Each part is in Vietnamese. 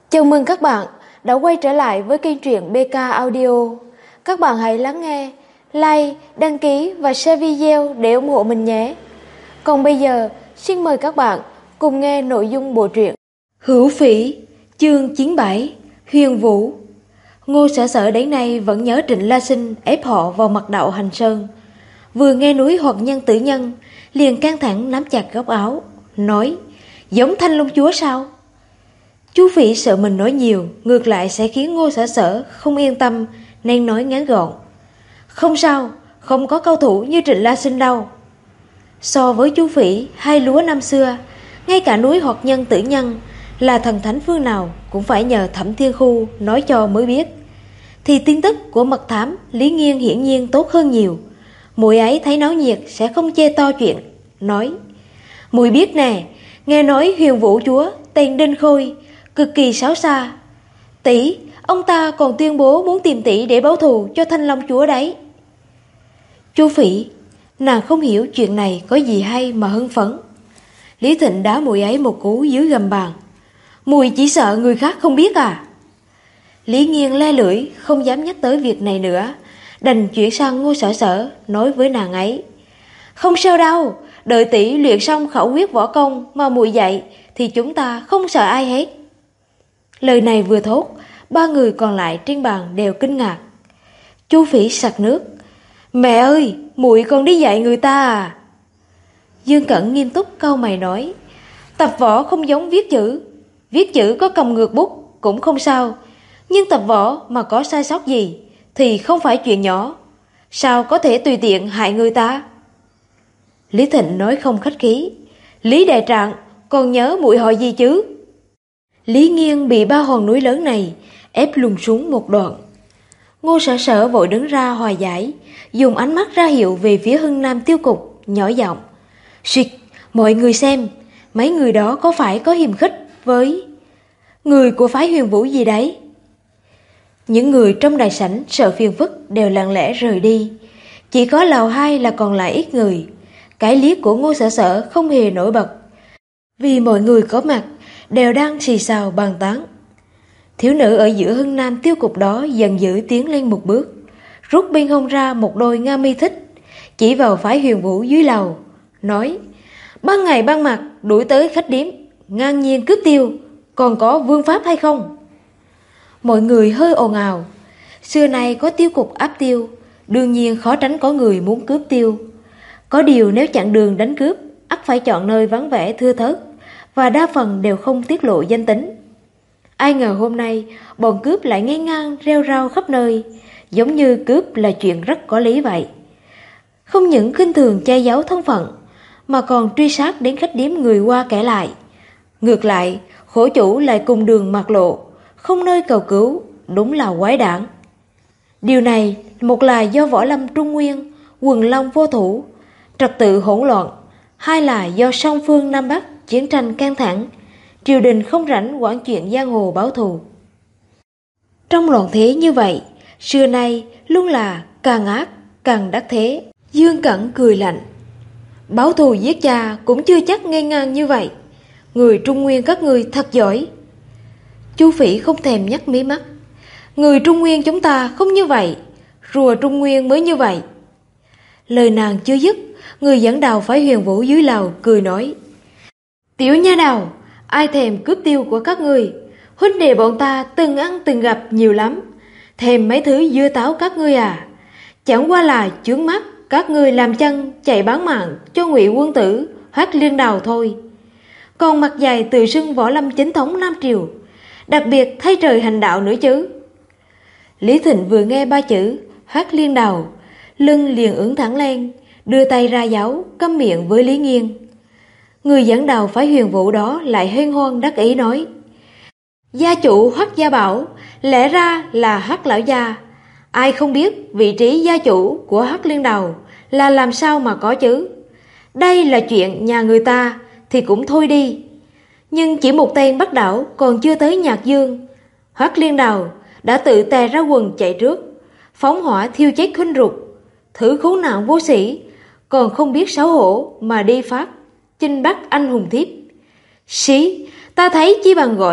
Chào mừng các bạn đã quay trở lại với kênh truyện BK Audio. Các bạn hãy lắng nghe, like, đăng ký và share video để ủng hộ mình nhé. Còn bây giờ, xin mời các bạn cùng nghe nội dung bộ truyện Hữu Phỉ, chương 97, Huyền Vũ. Ngô Sở Sở đến nay vẫn nhớ Trịnh La Sinh ép họ vào mật đạo Hành Sơn. Vừa nghe núi Hoặc Nhân Tử Nhân, liền căng thẳng nắm chặt góc áo, nói: giống Thanh Long Chúa sao? Chú Phỉ sợ mình nói nhiều, ngược lại sẽ khiến Ngô Sở Sở không yên tâm, nên nói ngắn gọn: không sao, không có cao thủ như Trịnh La Sinh đâu. So với chú Phỉ hay lúa năm xưa, ngay cả núi Hoặc Nhân Tử Nhân là thần thánh phương nào cũng phải nhờ Thẩm Thiên Khu nói cho mới biết. Thì tin tức của mật thám Lý Nghiên hiển nhiên tốt hơn nhiều. Muội ấy thấy náo nhiệt sẽ không chê to chuyện, nói: muội biết nè, nghe nói Huyền Vũ Chúa tên Đinh Khôi cực kỳ xấu xa. Tỷ, ông ta còn tuyên bố muốn tìm tỷ để báo thù cho Thanh Long Chúa đấy. Chu Phỉ, nàng không hiểu chuyện này có gì hay mà hưng phấn. Lý Thịnh đá muội ấy một cú dưới gầm bàn. Muội chỉ sợ người khác không biết à? Lý Nghiên le lưỡi không dám nhắc tới việc này nữa, đành chuyển sang Ngô Sở Sở, nói với nàng ấy: không sao đâu, đợi tỷ luyện xong khẩu quyết võ công mà muội dạy thì chúng ta không sợ ai hết. Lời này vừa thốt, ba người còn lại trên bàn đều kinh ngạc. Chu Phỉ sặc nước: mẹ ơi, muội còn đi dạy người ta à? Dương Cẩn nghiêm túc cau mày nói: tập võ không giống viết chữ có cầm ngược bút cũng không sao, nhưng tập võ mà có sai sót gì thì không phải chuyện nhỏ, sao có thể tùy tiện hại người ta? Lý Thịnh nói không khách khí: Lý đại trạng, còn nhớ muội họ gì chứ? Lý Nghiên bị ba hòn núi lớn này ép lùn xuống một đoạn. Ngô Sở Sở vội đứng ra hòa giải, dùng ánh mắt ra hiệu về phía Hưng Nam tiêu cục, nhỏ giọng: Xịt, mọi người xem, mấy người đó có phải có hiềm khích với người của phái Huyền Vũ gì đấy? Những người trong đại sảnh sợ phiền phức đều lặng lẽ rời đi, chỉ có lầu hai là còn lại ít người. Cái liếc của Ngô Sở Sở không hề nổi bật, vì mọi người có mặt đều đang xì xào bàn tán. Thiếu nữ ở giữa Hưng Nam tiêu cục đó dần dữ tiến lên một bước, rút bên hông ra một đôi nga mi thích, chỉ vào phái Huyền Vũ dưới lầu, nói: ban ngày ban mặt đuổi tới khách điếm, ngang nhiên cướp tiêu, còn có vương pháp hay không? Mọi người hơi ồn ào. Xưa nay có tiêu cục áp tiêu, đương nhiên khó tránh có người muốn cướp tiêu. Có điều nếu chặn đường đánh cướp, ắt phải chọn nơi vắng vẻ thưa thớt, và đa phần đều không tiết lộ danh tính. Ai ngờ hôm nay bọn cướp lại ngang ngang reo rao khắp nơi, giống như cướp là chuyện rất có lý vậy. Không những khinh thường che giấu thân phận, mà còn truy sát đến khách điếm người qua kẻ lại. Ngược lại, khổ chủ lại cùng đường mạt lộ, không nơi cầu cứu, đúng là quái đản. Điều này một là do võ lâm Trung Nguyên, quần long vô thủ, trật tự hỗn loạn, hai là do song phương Nam Bắc chiến tranh căng thẳng, triều đình không rảnh quản chuyện giang hồ báo thù. Trong loạn thế như vậy, xưa nay luôn là càng ác càng đắc thế. Dương Cẩn cười lạnh: báo thù giết cha cũng chưa chắc ngang ngang như vậy. Người Trung Nguyên các ngươi thật giỏi. Chu Phỉ không thèm nhắc mí mắt: người Trung Nguyên chúng ta không như vậy, rùa Trung Nguyên mới như vậy. Lời nàng chưa dứt, người dẫn đầu phái Huyền Vũ dưới lầu cười nói: tiểu nha đầu, ai thèm cướp tiêu của các ngươi? Huynh đệ bọn ta từng ăn từng gặp nhiều lắm, thèm mấy thứ dưa táo các ngươi à? Chẳng qua là chướng mắt các ngươi làm chân chạy bán mạng cho Ngụy Quân Tử Hoắc Liên Đào thôi. Còn mặt dài tự xưng võ lâm chính thống Nam Triều, đặc biệt thay trời hành đạo nữa chứ. Lý Thịnh vừa nghe ba chữ Hoắc Liên Đào, lưng liền ưỡn thẳng lên, đưa tay ra dấu câm miệng với Lý Nghiên. Người dẫn đầu phái Huyền Vũ đó lại hân hoan đắc ý nói: gia chủ Hoắc Gia Bảo lẽ ra là Hoắc lão gia, ai không biết vị trí gia chủ của Hoắc Liên Đào là làm sao mà có chứ. Đây là chuyện nhà người ta thì cũng thôi đi, nhưng chỉ một tên bắt đảo còn chưa tới Nhạc Dương, Hoắc Liên Đào đã tự tè ra quần chạy trước, phóng hỏa thiêu chết Khuynh Rục, thử khốn nạn vô sĩ, còn không biết xấu hổ mà đi phát chinh bắt anh hùng thiếp. Xí, ta thấy chỉ bằng gọi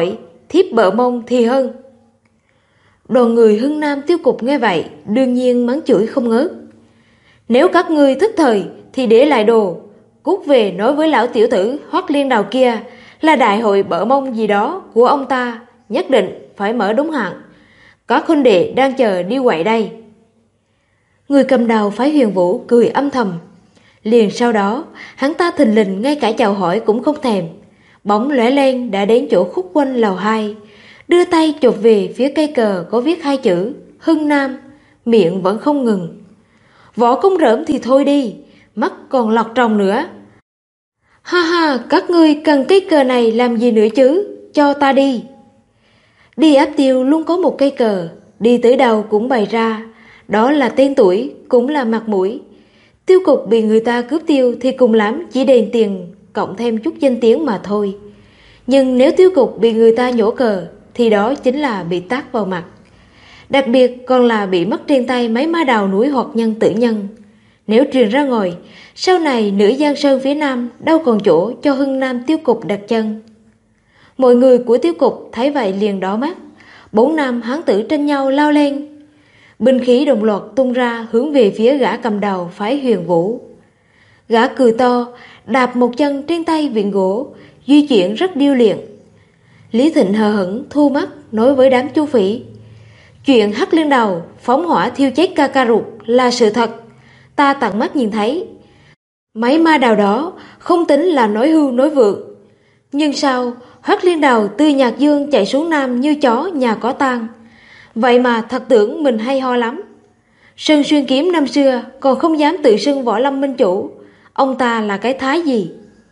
thiếp bợ mông thì hơn. Đoàn người Hưng Nam Tiêu Cục nghe vậy đương nhiên mắng chửi không ngớt. Nếu các ngươi thức thời thì để lại đồ, cút về nói với lão tiểu tử Hoắc Liên Đào kia là đại hội bợ mông gì đó của ông ta nhất định phải mở đúng hạn. Các huynh đệ đang chờ đi quậy đây. Người cầm đầu phái Huyền Vũ cười âm thầm. Liền sau đó hắn ta thình lình ngay cả chào hỏi cũng không thèm, bóng lóe lên đã đến chỗ khúc quanh lầu 2, đưa tay chụp về phía cây cờ có viết 2 chữ Hưng Nam, miệng vẫn không ngừng. Võ công rỡm thì thôi đi, mắt còn lọt tròng nữa. Ha ha, các ngươi cần cây cờ này làm gì nữa chứ, cho ta đi. Đi Áp Tiêu luôn có một cây cờ, đi tới đâu cũng bày ra, đó là tên tuổi, cũng là mặt mũi. Tiêu Cục bị người ta cướp tiêu thì cùng lắm chỉ đền tiền cộng thêm chút danh tiếng mà thôi. Nhưng nếu Tiêu Cục bị người ta nhổ cờ thì đó chính là bị tát vào mặt. Đặc biệt còn là bị mất trên tay mấy ma đào núi hoặc nhân tử nhân. Nếu truyền ra ngoài, sau này nửa Giang Sơn phía Nam đâu còn chỗ cho Hưng Nam Tiêu Cục đặt chân. Mọi người của Tiêu Cục thấy vậy liền đỏ mắt. 4 nam hán tử tranh nhau lao lên. Binh khí đồng loạt tung ra hướng về phía gã cầm đầu phái Huyền Vũ. Gã cười to, đạp một chân trên tay vịn gỗ, di chuyển rất điêu luyện. Lý Thịnh hờ hững thu mắt nói với đám Chu Phỉ: chuyện Hắc Liên Đầu phóng hỏa thiêu chết ca ca ruột là sự thật, ta tận mắt nhìn thấy. Mấy ma đào đó không tính là nói hưu nói vượng, nhưng sao Hắc Liên Đầu từ Nhạc Dương chạy xuống Nam như chó nhà có tang, vậy mà thật tưởng mình hay ho lắm. Sơn Xuyên Kiếm năm xưa còn không dám tự xưng Võ Lâm minh chủ, ông ta là cái thái gì?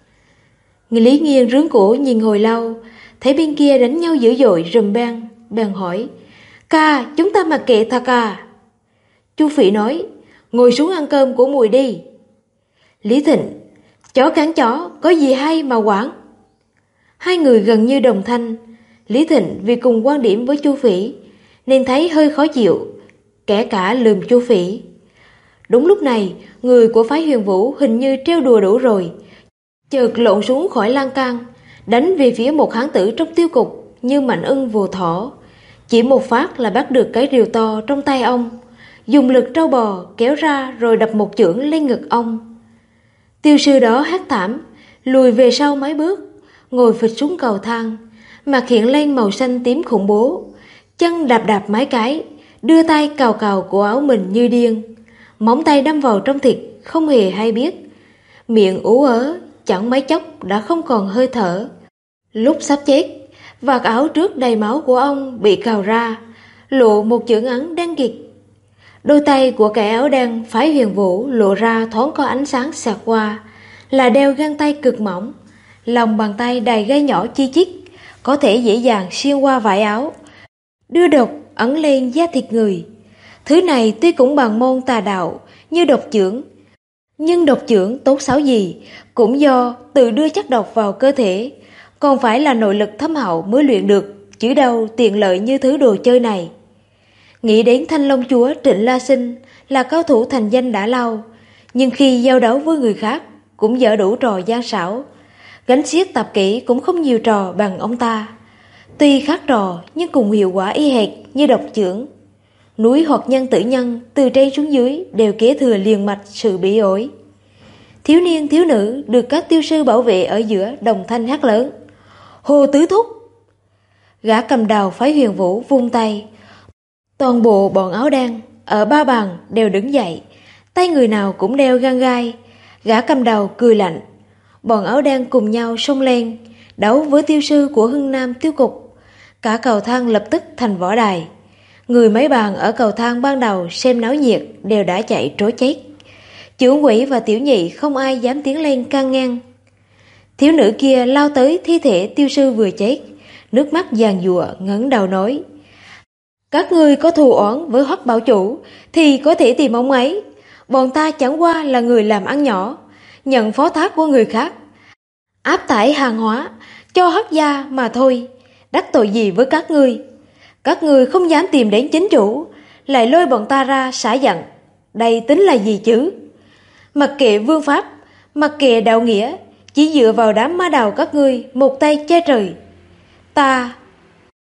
Lý Nghiên rướng cổ nhìn hồi lâu, thấy bên kia đánh nhau dữ dội rùm beng, bèn hỏi: ca, chúng ta mặc kệ thật à? Chu Phỉ nói: ngồi xuống ăn cơm của mùi đi. Lý Thịnh: chó cắn chó, có gì hay mà quản? Hai người gần như đồng thanh. Lý Thịnh vì cùng quan điểm với Chu Phỉ nên thấy hơi khó chịu, kể cả lườm Chu Phỉ. Đúng lúc này, người của phái Huyền Vũ hình như trêu đùa đủ rồi, chợt lộn xuống khỏi lan can, đánh về phía một hán tử trong Tiêu Cục như mạnh ưng vồ thỏ. Chỉ một phát là bắt được cái rìu to trong tay ông, dùng lực trâu bò kéo ra rồi đập một chưởng lên ngực ông. Tiêu sư đó hét thảm, lùi về sau mấy bước, ngồi phịch xuống cầu thang, mặt hiện lên màu xanh tím khủng bố, chân đạp đạp mấy cái, đưa tay cào cào cổ áo mình như điên, móng tay đâm vào trong thịt không hề hay biết, miệng ú ớ, chẳng mấy chốc đã không còn hơi thở. Lúc sắp chết, vạt áo trước đầy máu của ông bị cào ra, lộ một chưởng ấn đen kịt. Đôi tay của kẻ áo đen phái Huyền Vũ lộ ra thoáng có ánh sáng xẹt qua, là đeo găng tay cực mỏng, lòng bàn tay đầy gai nhỏ chi chít, có thể dễ dàng xuyên qua vải áo, đưa độc ấn lên da thịt người. Thứ này tuy cũng bằng môn tà đạo như độc chưởng, nhưng độc chưởng tốt xấu gì cũng do tự đưa chất độc vào cơ thể, còn phải là nội lực thâm hậu mới luyện được, chứ đâu tiện lợi như thứ đồ chơi này. Nghĩ đến Thanh Long Chúa Trịnh La Sinh là cao thủ thành danh đã lâu, nhưng khi giao đấu với người khác cũng dở đủ trò gian xảo, gánh xiết tập kỹ cũng không nhiều trò bằng ông ta. Tuy khác trò nhưng cùng hiệu quả y hệt như độc chưởng. Núi hoặc nhân tử nhân từ trên xuống dưới đều kế thừa liền mạch sự bỉ ổi. Thiếu niên thiếu nữ được các tiêu sư bảo vệ ở giữa đồng thanh hát lớn: Hồ Tứ Thúc! Gã cầm đầu phái Huyền Vũ vung tay, toàn bộ bọn áo đen ở ba bàn đều đứng dậy, tay người nào cũng đeo găng gai. Gã cầm đầu cười lạnh, bọn áo đen cùng nhau xông lên đấu với tiêu sư của Hưng Nam Tiêu Cục. Cả cầu thang lập tức thành võ đài. Người mấy bàn ở cầu thang ban đầu xem náo nhiệt đều đã chạy trối chết. Chưởng Quỷ và Tiểu Nhị không ai dám tiến lên can ngăn. Thiếu nữ kia lao tới thi thể tiêu sư vừa chết, nước mắt giàn giụa ngẩng đầu nói: các ngươi có thù oán với Hoắc bảo chủ thì có thể tìm ông ấy. Bọn ta chẳng qua là người làm ăn nhỏ, nhận phó thác của người khác, áp tải hàng hóa cho Hoắc gia mà thôi. Đắc tội gì với các ngươi? Các ngươi không dám tìm đến chính chủ, lại lôi bọn ta ra xả giận, đây tính là gì chứ? Mặc kệ vương pháp, mặc kệ đạo nghĩa, chỉ dựa vào đám ma đào các ngươi một tay che trời. Ta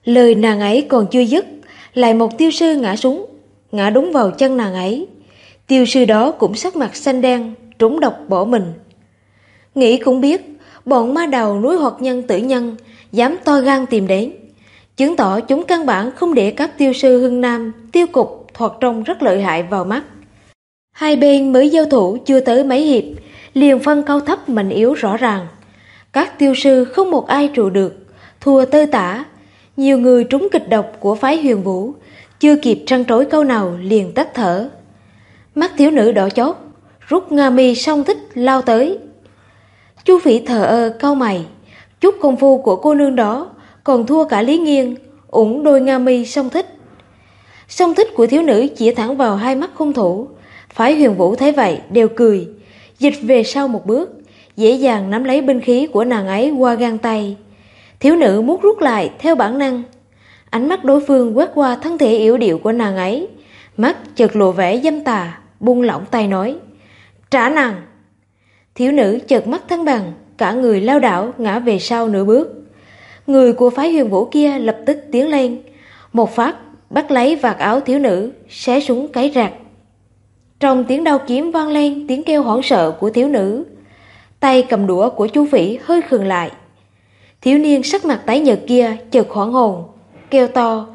Lời nàng ấy còn chưa dứt, lại một tiêu sư ngã xuống, ngã đúng vào chân nàng ấy. Tiêu sư đó cũng sắc mặt xanh đen, trúng độc bỏ mình. Nghĩ cũng biết, bọn ma đầu núi Hoạt Nhân Tử Nhân dám to gan tìm đến, chứng tỏ chúng căn bản không để các tiêu sư Hưng Nam tiêu cục thoạt trông rất lợi hại vào mắt. Hai bên mới giao thủ chưa tới mấy hiệp, liền phân cao thấp mạnh yếu rõ ràng. Các tiêu sư không một ai trụ được, thua tơi tả. Nhiều người trúng kịch độc của phái Huyền Vũ, chưa kịp trăn trối câu nào liền tắt thở. Mắt thiếu nữ đỏ chót, rút nga mi song thích lao tới. Chu Phỉ thờ ơ cau mày, chút công phu của cô nương đó còn thua cả Lý Nghiên, ủng đôi nga mi song thích. Song thích của thiếu nữ chỉ thẳng vào hai mắt hung thủ. Phái Huyền Vũ thấy vậy đều cười, dịch về sau một bước, dễ dàng nắm lấy binh khí của nàng ấy qua gang tay. Thiếu nữ muốn rút lại theo bản năng. Ánh mắt đối phương quét qua thân thể yếu điệu của nàng ấy, mắt chợt lộ vẻ dâm tà, buông lỏng tay nói: "Trả nàng!" Thiếu nữ chợt mắt thăng bằng, cả người lao đảo ngã về sau nửa bước. Người của phái Huyền Vũ kia lập tức tiến lên, một phát bắt lấy vạt áo thiếu nữ, xé xuống cái rạc. Trong tiếng đao kiếm vang lên tiếng kêu hoảng sợ của thiếu nữ. Tay cầm đũa của Chu Phỉ hơi khựng lại. Thiếu niên sắc mặt tái nhợt kia chợt hoảng hồn, kêu to: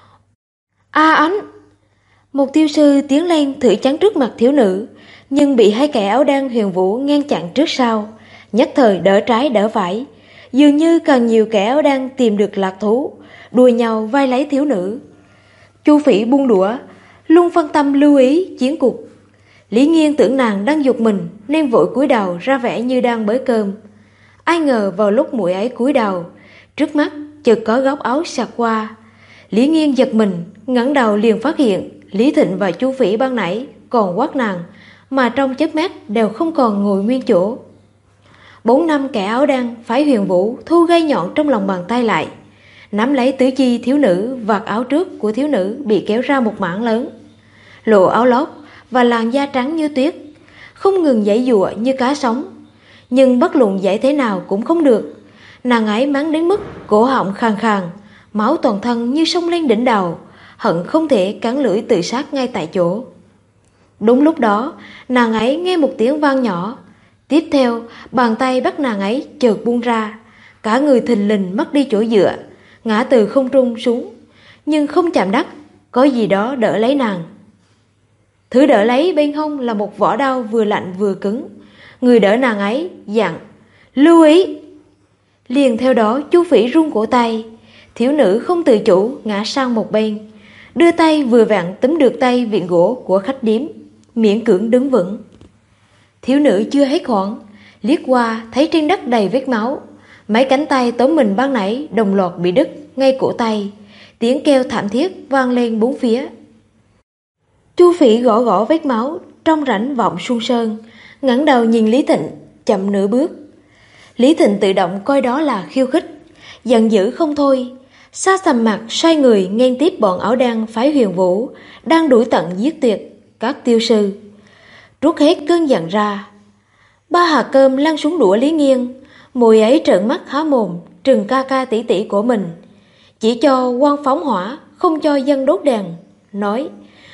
"A Ánh!" Một tiêu sư tiến lên thử chắn trước mặt thiếu nữ, nhưng bị hai kẻ áo đen Huyền Vũ ngăn chặn trước sau, nhất thời đỡ trái đỡ phải. Dường như càng nhiều kẻ áo đen tìm được lạc thú, đua nhau vai lấy thiếu nữ. Chu Phỉ buông đũa, luôn phân tâm lưu ý chiến cuộc. Lý Nghiên tưởng nàng đang giục mình nên vội cúi đầu ra vẻ như đang bới cơm. Ai ngờ vào lúc muội ấy cúi đầu, trước mắt chợt có góc áo xẹt qua. Lý Nghiên giật mình, ngẩng đầu liền phát hiện Lý Thịnh và Chu Phỉ ban nãy còn quát nàng, mà trong chớp mắt đều không còn ngồi nguyên chỗ. 4-5 kẻ áo đen phái Huyền Vũ thu gai nhọn trong lòng bàn tay lại, nắm lấy tứ chi thiếu nữ. Vạt áo trước của thiếu nữ bị kéo ra một mảng lớn, lộ áo lót và làn da trắng như tuyết, không ngừng giãy giụa như cá sống. Nhưng bất luận giãy thế nào cũng không được. Nàng ấy mắng đến mức cổ họng khàn khàn, máu toàn thân như sông lên đỉnh đầu, hận không thể cắn lưỡi tự sát ngay tại chỗ. Đúng lúc đó, nàng ấy nghe một tiếng vang nhỏ. Tiếp theo, bàn tay bắt nàng ấy chợt buông ra, cả người thình lình mất đi chỗ dựa, ngã từ không trung xuống, nhưng không chạm đất, có gì đó đỡ lấy nàng. Thứ đỡ lấy bên hông là một vỏ đao vừa lạnh vừa cứng. Người đỡ nàng ấy dặn: "Lưu ý!" Liền theo đó Chu Phỉ rung cổ tay. Thiếu nữ không tự chủ ngã sang một bên, đưa tay vừa vặn túm được tay vịn gỗ của khách điếm, miễn cưỡng đứng vững. Thiếu nữ chưa hết hoảng, liếc qua thấy trên đất đầy vết máu. Mấy cánh tay tóm mình ban nãy đồng loạt bị đứt ngay cổ tay, tiếng kêu thảm thiết vang lên bốn phía. Chu Phỉ gõ gõ vết máu trong rãnh vọng Xuân Sơn, ngẩng đầu nhìn Lý Thịnh, chậm nửa bước. Lý Thịnh tự động coi đó là khiêu khích, giận dữ không thôi, xa sầm mặt xoay người nghênh tiếp bọn áo đen phái Huyền Vũ đang đuổi tận giết tuyệt các tiêu sư. Trút hết cơn giận ra, 3 hạt cơm lăn xuống đũa Lý Nghiên. Mùi ấy trợn mắt há mồm trừng ca ca tỷ tỷ của mình, chỉ cho quan phóng hỏa, không cho dân đốt đèn, nói: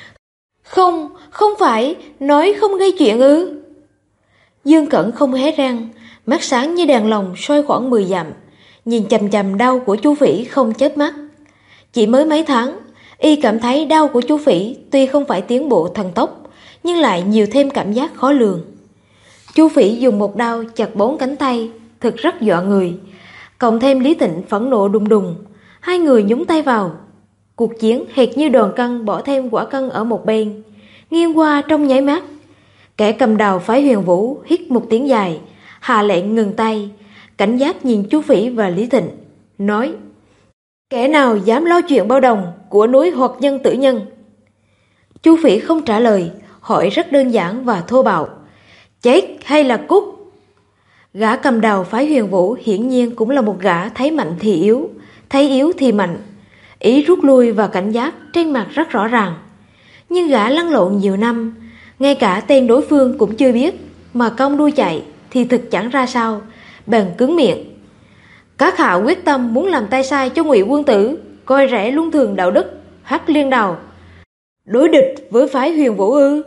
Không phải, nói không gây chuyện ư?" Dương Cẩn không hé răng, mắt sáng như đèn lồng soi khoảng 10 dặm, nhìn chằm chằm đau của Chu Phỉ không chớp mắt. Chỉ mới mấy tháng, y cảm thấy đau của Chu Phỉ tuy không phải tiến bộ thần tốc, nhưng lại nhiều thêm cảm giác khó lường. Chu Phỉ dùng một đao chặt 4 cánh tay, thực rất dọa người. Cộng thêm Lý Thịnh phẫn nộ đùng đùng, hai người nhúng tay vào. Cuộc chiến hệt như đòn cân bỏ thêm quả cân ở một bên, nghiêng qua trong nháy mắt. Kẻ cầm đầu phái Huyền Vũ hít một tiếng dài, hạ lệnh ngừng tay, cảnh giác nhìn Chu Phỉ và Lý Thịnh, nói: "Kẻ nào dám lo chuyện bao đồng của núi Hoạt Nhân Tử Nhân?" Chu Phỉ không trả lời, hỏi rất đơn giản và thô bạo: "Chết hay là cút?" Gã cầm đầu phái Huyền Vũ hiển nhiên cũng là một gã thấy mạnh thì yếu, thấy yếu thì mạnh. Ý rút lui và cảnh giác trên mặt rất rõ ràng. Nhưng gã lăn lộn nhiều năm, ngay cả tên đối phương cũng chưa biết, mà cong đuôi chạy thì thực chẳng ra sao, bèn cứng miệng: "Các hạ quyết tâm muốn làm tay sai cho Ngụy Quân Tử, coi rẻ luân thường đạo đức, Hắc Liên Đào đối địch với phái Huyền Vũ ư?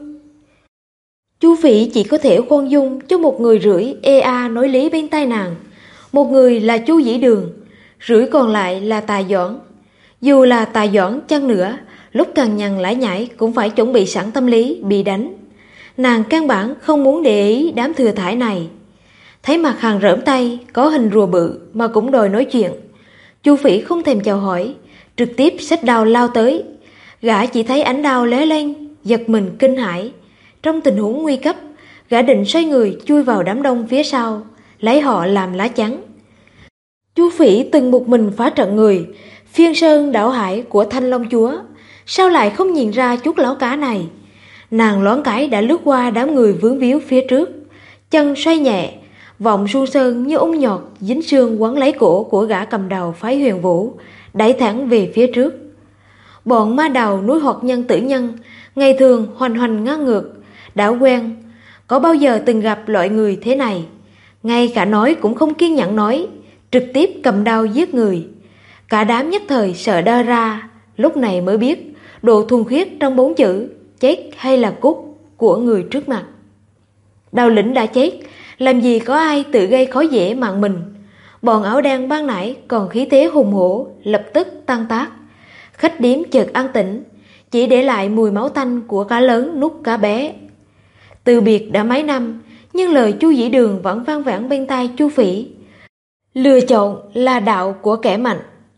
Chu Phỉ chỉ có thể khoan dung cho một người rưỡi nói lý bên tai nàng. Một người là Chu Dĩ Đường, rưỡi còn lại là Tà Doãn. Dù là Tà Doãn chăng nữa, lúc cằn nhằn lải nhải cũng phải chuẩn bị sẵn tâm lý bị đánh. Nàng căn bản không muốn để ý đám thừa thải này. Thấy mặt Hàng rỡm tay có hình rùa bự mà cũng đòi nói chuyện, Chu Phỉ không thèm chào hỏi, trực tiếp xách đao lao tới. Gã chỉ thấy ánh đao lóe lên, giật mình kinh hãi. Trong tình huống nguy cấp, gã định xoay người chui vào đám đông phía sau, lấy họ làm lá chắn. Chu Phỉ từng một mình phá trận người, phiên sơn đảo hải của Thanh Long Chúa, sao lại không nhìn ra chút láo cá này? Nàng loáng cái đã lướt qua đám người vướng víu phía trước, chân xoay nhẹ, vọng suôn sơn như ung nhọt dính sương quấn lấy cổ của gã cầm đầu phái Huyền Vũ, đẩy thẳng về phía trước. Bọn ma đầu núi Hoạt Nhân Tử Nhân ngày thường hoành hoành ngang ngược, đã quen, có bao giờ từng gặp loại người thế này. Ngay cả nói cũng không kiên nhẫn nói, trực tiếp cầm đao giết người. Cả đám nhất thời sợ đơ ra, lúc này mới biết độ thuần khiết trong 4 chữ chết hay là cút của người trước mặt. Đầu lĩnh đã chết, làm gì có ai tự gây khó dễ mạng mình. Bọn áo đen ban nãy còn khí thế hùng hổ, lập tức tan tác. Khách điếm chợt an tĩnh, chỉ để lại mùi máu tanh của cá lớn nuốt cá bé. Từ biệt đã mấy năm, nhưng lời Chu Dĩ Đường vẫn vang vẳng bên tai Chu Phỉ. Lựa chọn là đạo của kẻ mạnh.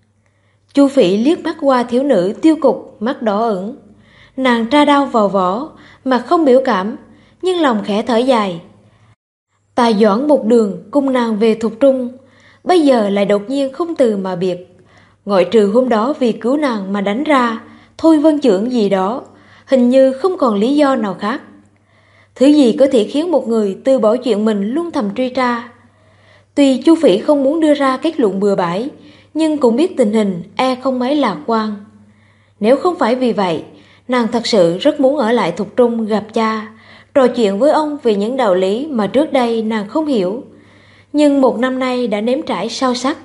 Chu Phỉ liếc mắt qua thiếu nữ Tiêu Cục, mắt đỏ ửng. Nàng tra đao vào vỏ, mặt không biểu cảm, nhưng lòng khẽ thở dài. Tà Doãn một đường cùng nàng về Thục Trung, bây giờ lại đột nhiên không từ mà biệt. Ngoại trừ hôm đó vì cứu nàng mà đánh ra, thôi vân chưởng gì đó, hình như không còn lý do nào khác. Thứ gì có thể khiến một người từ bỏ chuyện mình luôn thầm truy tra? Tuy Chu Phỉ không muốn đưa ra kết luận bừa bãi, nhưng cũng biết tình hình không mấy lạc quan. Nếu không phải vì vậy, nàng thật sự rất muốn ở lại Thục Trung gặp cha, trò chuyện với ông về những đạo lý mà trước đây nàng không hiểu, nhưng 1 năm nay đã nếm trải sâu sắc.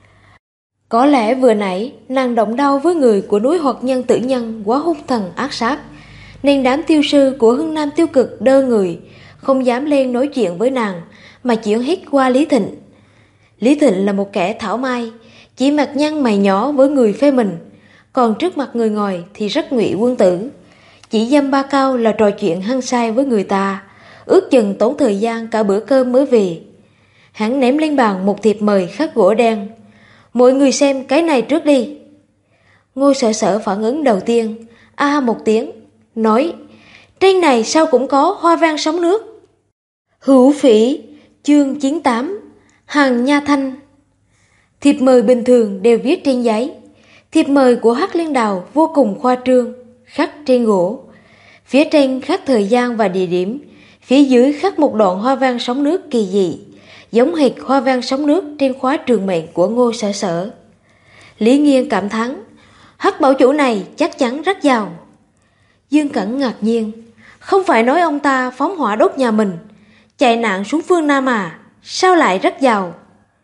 Có lẽ vừa nãy nàng động đau với người của núi Hoạt Nhân Tử Nhân quá hung thần ác sát, nên đám tiêu sư của Hưng Nam Tiêu Cực đơ người, không dám lên nói chuyện với nàng, mà chuyển hết qua Lý Thịnh. Lý Thịnh là một kẻ thảo mai, chỉ mặt nhăn mày nhỏ với người phê mình, còn trước mặt người ngoài thì rất ngụy quân tử. Chỉ dăm ba câu là trò chuyện hăng say với người ta, ước chừng tốn thời gian cả bữa cơm mới về. Hắn ném lên bàn một thiệp mời khắc gỗ đen. Mọi người xem cái này trước đi. Ngô Sở Sở phản ứng đầu tiên, một tiếng, nói, trên này sao cũng có hoa văn sóng nước. Hữu Phỉ, chương 98, Hằng Nha Thanh. Thiệp mời bình thường đều viết trên giấy. Thiệp mời của Hắc Liên Đào vô cùng khoa trương, khắc trên gỗ. Phía trên khắc thời gian và địa điểm, phía dưới khắc một đoạn hoa văn sóng nước kỳ dị, giống hệt hoa văn sóng nước trên khóa trường mệnh của Ngô Sở Sở. Lý Nghiên cảm thán, Hắc bảo chủ này chắc chắn rất giàu. Dương Cẩn ngạc nhiên, không phải nói ông ta phóng hỏa đốt nhà mình, chạy nạn xuống phương Nam à, sao lại rất giàu?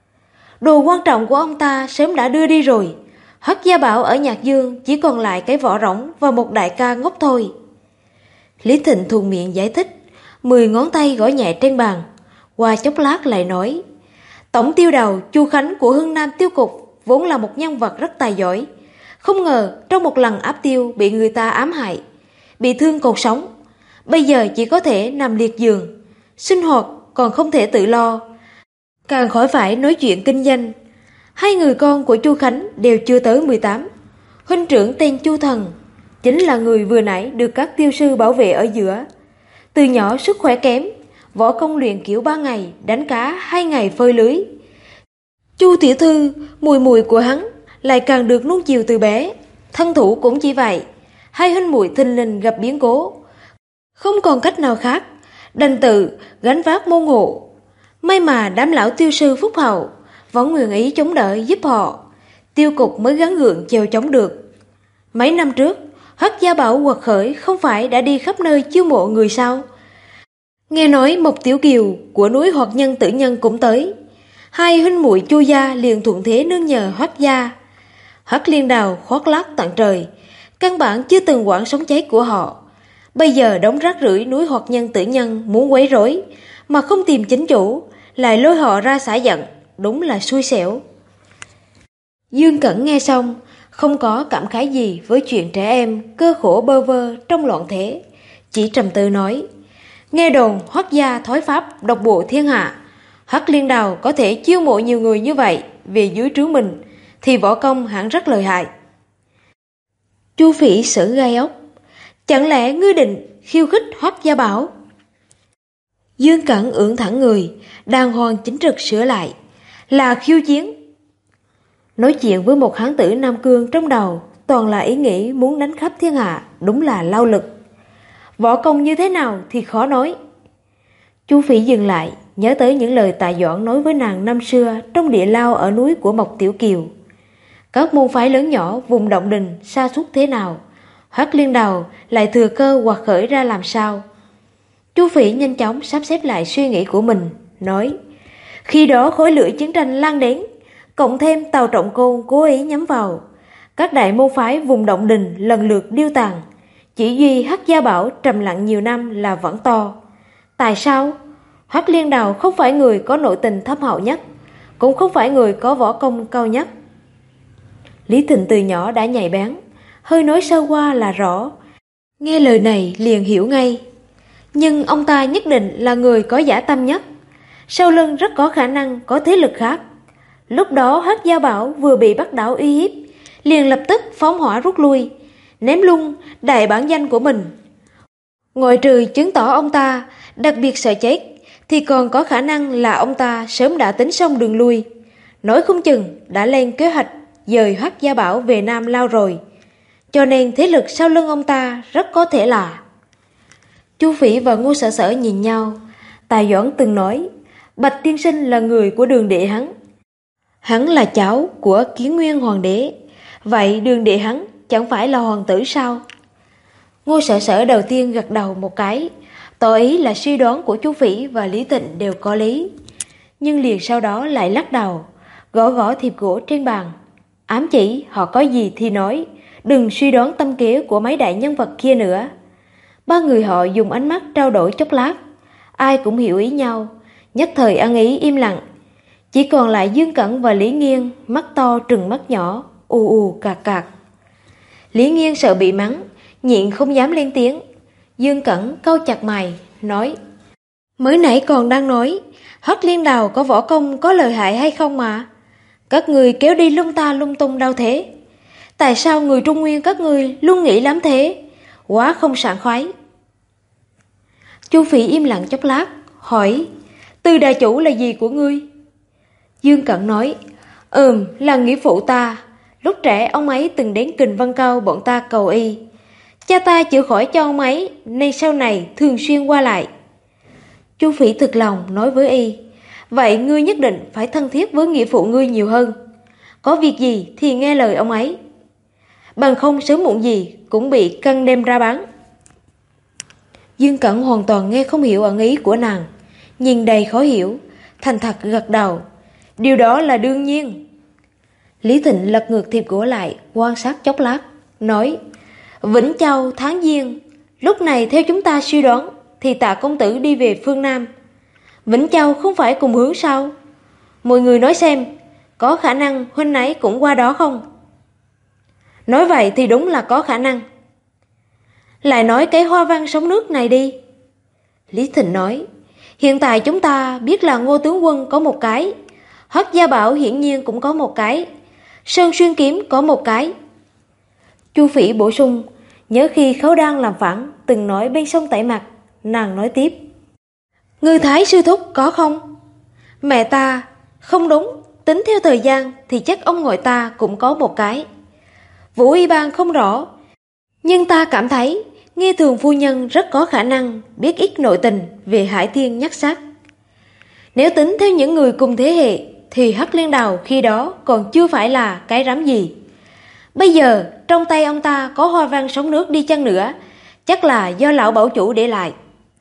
Đồ quan trọng của ông ta sớm đã đưa đi rồi. Hắc gia bảo ở Nhạc Dương chỉ còn lại cái vỏ rỗng và một đại ca ngốc thôi. Lý Thịnh thuận miệng giải thích, 10 ngón tay gõ nhẹ trên bàn. Qua chốc lát lại nói, tổng tiêu đầu Chu Khánh của Hưng Nam Tiêu Cục vốn là một nhân vật rất tài giỏi. Không ngờ trong một lần áp tiêu bị người ta ám hại, bị thương cột sống. Bây giờ chỉ có thể nằm liệt giường, sinh hoạt còn không thể tự lo, càng khỏi phải nói chuyện kinh doanh. 2 người con của Chu Khánh đều chưa tới 18. Huynh trưởng tên Chu Thần chính là người vừa nãy được các tiêu sư bảo vệ ở giữa. Từ nhỏ sức khỏe kém, võ công luyện kiểu 3 ngày, đánh cá 2 ngày phơi lưới. Chu tiểu thư, mùi mùi của hắn lại càng được nuông chiều từ bé. Thân thủ cũng chỉ vậy. 2 huynh muội thình lình gặp biến cố, không còn cách nào khác, đành tự gánh vác môn hộ. May mà đám lão tiêu sư phúc hậu vẫn nguyện ý chống đỡ giúp họ, Tiêu Cục mới gắng gượng chèo chống được. Mấy năm trước, Hắc gia bảo quật khởi không phải đã đi khắp nơi chiêu mộ người sao? Nghe nói Mộc Tiểu Kiều của núi Hoạt Nhân Tử Nhân cũng tới. 2 huynh muội Chu gia liền thuận thế nương nhờ Hoắc gia. Hắc Liên Đào khoác lác tận trời, căn bản chưa từng quản sống chết của họ. Bây giờ đống rác rưởi núi Hoạt Nhân Tử Nhân muốn quấy rối mà không tìm chính chủ, lại lôi họ ra xả giận, đúng là xui xẻo. Dương Cẩn nghe xong, không có cảm khái gì với chuyện trẻ em cơ khổ bơ vơ trong loạn thế, chỉ trầm tư nói: nghe đồn Hoắc gia thói pháp độc bộ thiên hạ, Hắc Liên Đào có thể chiêu mộ nhiều người như vậy về dưới trướng mình thì võ công hẳn rất lợi hại. Chu Phỉ sởn gai ốc: chẳng lẽ ngươi định khiêu khích Hoắc gia bảo? Dương Cẩn ưỡn thẳng người, đàng hoàng chính trực sửa lại: là khiêu chiến. Nói chuyện với một hán tử Nam Cương trong đầu toàn là ý nghĩ muốn đánh khắp thiên hạ, đúng là lao lực. Võ công như thế nào thì khó nói. Chu Phỉ dừng lại, nhớ tới những lời Tạ Doãn nói với nàng năm xưa trong địa lao ở núi của Mộc Tiểu Kiều. Các môn phái lớn nhỏ vùng Động Đình sa sút thế nào, Hắc Liên Đào lại thừa cơ hoặc khởi ra làm sao. Chu Phỉ nhanh chóng sắp xếp lại suy nghĩ của mình, nói: khi đó khói lửa chiến tranh lan đến, cộng thêm Tào Trọng Côn cố ý nhắm vào, các đại môn phái vùng Động Đình lần lượt điêu tàn, chỉ duy Hắc Gia Bảo trầm lặng nhiều năm là vẫn to. Tại sao? Hắc Liên Đào không phải người có nội tình thâm hậu nhất, cũng không phải người có võ công cao nhất. Lý Thịnh từ nhỏ đã nhạy bén, hơi nói sơ qua là rõ, nghe lời này liền hiểu ngay. Nhưng ông ta nhất định là người có dã tâm nhất, sau lưng rất có khả năng có thế lực khác. Lúc đó Hắc Gia Bảo vừa bị Bắc Đảo uy hiếp, liền lập tức phóng hỏa rút lui, ném lung đại bản danh của mình. Ngoại trừ chứng tỏ ông ta đặc biệt sợ chết, thì còn có khả năng là ông ta sớm đã tính xong đường lui, nói không chừng đã lên kế hoạch dời Hắc Gia Bảo về Nam Lao rồi. Cho nên thế lực sau lưng ông ta rất có thể là... Chu Phỉ và Ngô Sở Sở nhìn nhau. Tạ Doãn từng nói Bạch tiên sinh là người của Đường đệ hắn là cháu của Kiến Nguyên hoàng đế, vậy Đường đệ hắn chẳng phải là hoàng tử sao? Ngô Sở Sở đầu tiên gật đầu một cái, tỏ ý là suy đoán của Chu Phỉ và Lý Tịnh đều có lý, nhưng liền sau đó lại lắc đầu, gõ gõ thiệp gỗ trên bàn, ám chỉ họ có gì thì nói, đừng suy đoán tâm kế của mấy đại nhân vật kia nữa. Ba người họ dùng ánh mắt trao đổi chốc lát, ai cũng hiểu ý nhau, nhất thời ăn ý im lặng. Chỉ còn lại Dương Cẩn và Lý Nghiên, mắt to trừng mắt nhỏ, ù ù cạc cạc. Lý Nghiên sợ bị mắng, nhịn không dám lên tiếng. Dương Cẩn cau chặt mày, nói: mới nãy còn đang nói Hắc Liên Đào có võ công có lợi hại hay không mà. Các người kéo đi lung ta lung tung đâu thế? Tại sao người Trung Nguyên các người luôn nghĩ lắm thế? Quá không sảng khoái. Chu Phỉ im lặng chốc lát, hỏi: Từ đại chủ là gì của ngươi? Dương Cẩn nói: là nghĩa phụ ta. Lúc trẻ ông ấy từng đến Kình Văn Cao bọn ta cầu y. Cha ta chữa khỏi cho ông ấy, nên sau này thường xuyên qua lại. Chu Phỉ thực lòng nói với y: vậy ngươi nhất định phải thân thiết với nghĩa phụ ngươi nhiều hơn. Có việc gì thì nghe lời ông ấy, bằng không sớm muộn gì cũng bị cân đem ra bán. Dương Cẩn hoàn toàn nghe không hiểu ẩn ý của nàng, nhìn đầy khó hiểu, thành thật gật đầu: điều đó là đương nhiên. Lý Thịnh lật ngược thiệp gỗ lại, quan sát chốc lát, nói: Vĩnh Châu tháng Giêng, lúc này theo chúng ta suy đoán thì Tạ công tử đi về phương Nam. Vĩnh Châu không phải cùng hướng sao? Mọi người nói xem, có khả năng huynh ấy cũng qua đó không? Nói vậy thì đúng là có khả năng. Lại nói cái hoa văn sóng nước này đi. Lý Thịnh nói: hiện tại chúng ta biết là Ngô tướng quân có một cái, Hắc Gia Bảo hiển nhiên cũng có một cái, Sơn Xuyên Kiếm có một cái. Chu Phỉ bổ sung: nhớ khi Khấu Đan làm phản từng nói bên sông Tẩy Mặt. Nàng nói tiếp: Ngươi Thái sư thúc có không? Mẹ ta... không đúng, tính theo thời gian thì chắc ông ngoại ta cũng có một cái. Vũ Y Bang không rõ, nhưng ta cảm thấy Nghe Thường phu nhân rất có khả năng biết ít nội tình về Hải Thiên Nhất Sát. Nếu tính theo những người cùng thế hệ thì Hắc Liên Đào khi đó còn chưa phải là cái rắm gì. Bây giờ trong tay ông ta có hoa văn sóng nước đi chăng nữa, chắc là do lão bảo chủ để lại.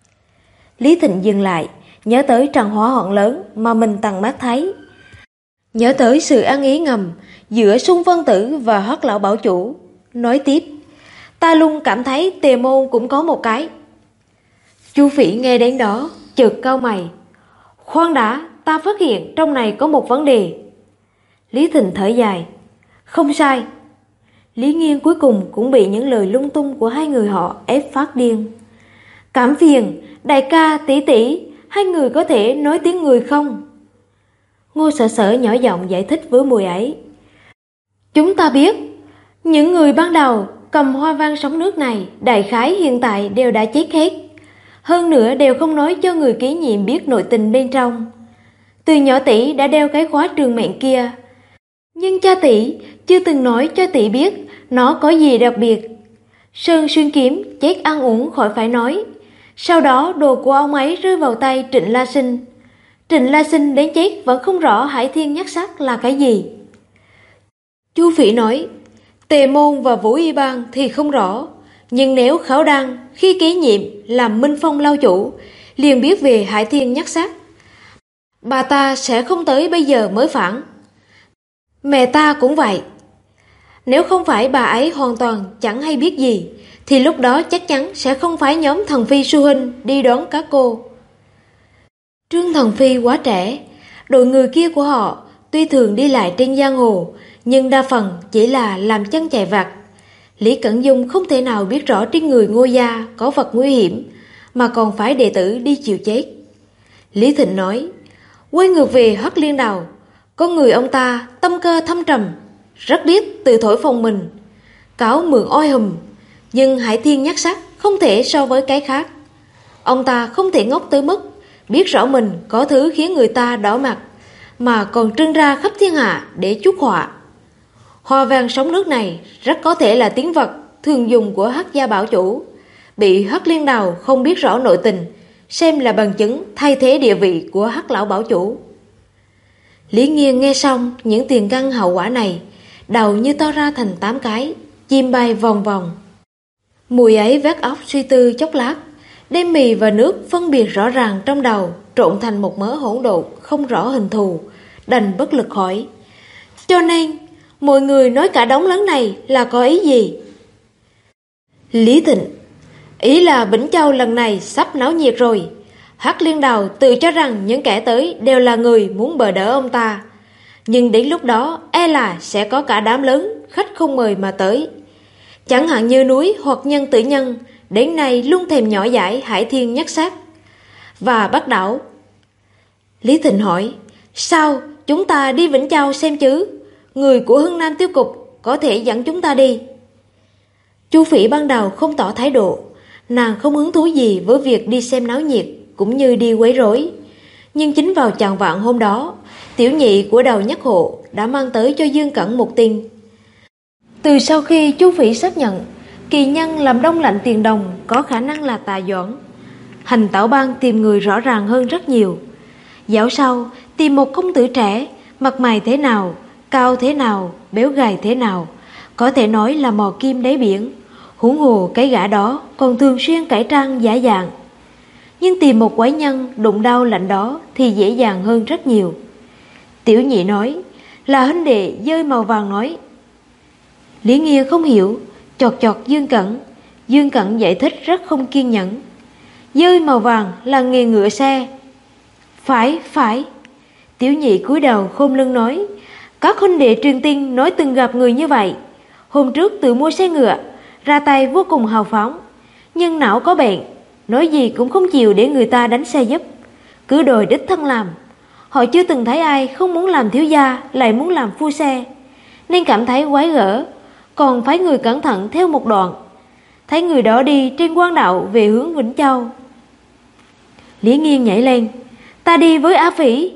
Lý Thịnh dừng lại, nhớ tới trận hỏa hoạn lớn mà mình tận mắt thấy. Nhớ tới sự ăn ý ngầm giữa Xung Vân Tử và Hoắc lão bảo chủ, nói tiếp: ta luôn cảm thấy Tề môn cũng có một cái. Chu Phỉ nghe đến đó chợt cau mày: khoan đã, ta phát hiện trong này có một vấn đề. Lý Thịnh thở dài: không sai. Lý Nghiên cuối cùng cũng bị những lời lung tung của hai người họ ép phát điên. Cảm phiền, đại ca, tỷ tỷ, hai người có thể nói tiếng người không? Ngô Sở Sở nhỏ giọng giải thích với Mùi ấy: chúng ta biết, những người ban đầu cầm hoa văn sóng nước này đại khái hiện tại đều đã chết hết. Hơn nữa đều không nói cho người kế nhiệm biết nội tình bên trong. Từ nhỏ tỷ đã đeo cái khóa trường mệnh kia, nhưng cha tỷ chưa từng nói cho tỷ biết nó có gì đặc biệt. Sơn Xuyên kiếm chết ăn uống khỏi phải nói. Sau đó đồ của ông ấy rơi vào tay Trịnh La Sinh. Trịnh La Sinh đến chết vẫn không rõ Hải Thiên Nhắc Sắc là cái gì. Chu Phỉ nói: Tề môn và Vũ Y Bang thì không rõ, nhưng nếu Khảo Đăng khi kế nhiệm làm Minh Phong lao chủ liền biết về Hải Thiên Nhắc Sắc, bà ta sẽ không tới bây giờ mới phản. Mẹ ta cũng vậy. Nếu không phải bà ấy hoàn toàn chẳng hay biết gì, thì lúc đó chắc chắn sẽ không phải nhóm Thần Phi sư huynh đi đón các cô. Trương Thần Phi quá trẻ, đội người kia của họ tuy thường đi lại trên giang hồ, nhưng đa phần chỉ là làm chân chạy vặt. Lý Cẩn Dung không thể nào biết rõ trên người Ngô gia có vật nguy hiểm, mà còn phải đệ tử đi chịu chết. Lý Thịnh nói: quay ngược về Hắc Liên Đào, có người ông ta tâm cơ thâm trầm, rất biết tự thổi phồng mình, cáo mượn oai hùm, nhưng Hải Thiên Nhắc Sắc không thể so với cái khác. Ông ta không thể ngốc tới mức biết rõ mình có thứ khiến người ta đỏ mặt, mà còn trưng ra khắp thiên hạ để chuốc họa. Hoa vàng sóng nước này rất có thể là tiếng vật thường dùng của Hắc gia bảo chủ, bị Hắc Liên Đào không biết rõ nội tình xem là bằng chứng thay thế địa vị của Hắc lão bảo chủ. Lý Nghiên nghe xong những tiền căn hậu quả này, đầu như to ra thành 8 cái, chim bay vòng vòng. Mùi ấy vắt óc suy tư chốc lát, đem mì và nước phân biệt rõ ràng trong đầu trộn thành một mớ hỗn độn không rõ hình thù, đành bất lực hỏi: cho nên mọi người nói cả đống lớn này là có ý gì? Lý Thịnh: ý là Vĩnh Châu lần này sắp náo nhiệt rồi. Hắc Liên Đào tự cho rằng những kẻ tới đều là người muốn bờ đỡ ông ta, nhưng đến lúc đó e là sẽ có cả đám lớn khách không mời mà tới. Chẳng hạn như núi hoặc Nhân Tử Nhân đến nay luôn thèm nhỏ dãi Hải Thiên Nhắc Sắc và Bắc Đảo. Lý Thịnh hỏi: sao chúng ta đi Vĩnh Châu xem chứ? Người của Hưng Nam Tiêu Cục có thể dẫn chúng ta đi. Chu Phỉ ban đầu không tỏ thái độ, nàng không hứng thú gì với việc đi xem náo nhiệt cũng như đi quấy rối. Nhưng chính vào chạng vạng hôm đó, tiểu nhị của Đầu Nhất Hộ đã mang tới cho Dương Cẩn một tin. Từ sau khi Chu Phỉ xác nhận kỳ nhân làm đông lạnh tiền đồng có khả năng là Tà Doãn, Hành Tảo Bang tìm người rõ ràng hơn rất nhiều. Dạo sau tìm một công tử trẻ, mặt mày thế nào, cao thế nào, béo gầy thế nào, có thể nói là mò kim đáy biển. Huống hồ cái gã đó còn thường xuyên cải trang giả dạng. Nhưng tìm một quái nhân đụng đau lạnh đó thì dễ dàng hơn rất nhiều. Tiểu nhị nói: là huynh đệ Dơi Màu Vàng nói. Lý Nghiên không hiểu, chọt chọt Dương Cẩn. Dương Cẩn giải thích rất không kiên nhẫn: Dơi Màu Vàng là nghề ngựa xe. Phải. Tiểu nhị cúi đầu khom lưng nói: các huynh đệ truyền tin nói từng gặp người như vậy. Hôm trước tự mua xe ngựa, ra tay vô cùng hào phóng, nhưng não có bệnh, nói gì cũng không chịu để người ta đánh xe giúp, cứ đòi đích thân làm. Họ chưa từng thấy ai không muốn làm thiếu gia lại muốn làm phu xe, nên cảm thấy quái gở, còn phái người cẩn thận theo một đoạn. Thấy người đó đi trên quan đạo về hướng Vĩnh Châu. Lý Nghiên nhảy lên: ta đi với Á Phỉ.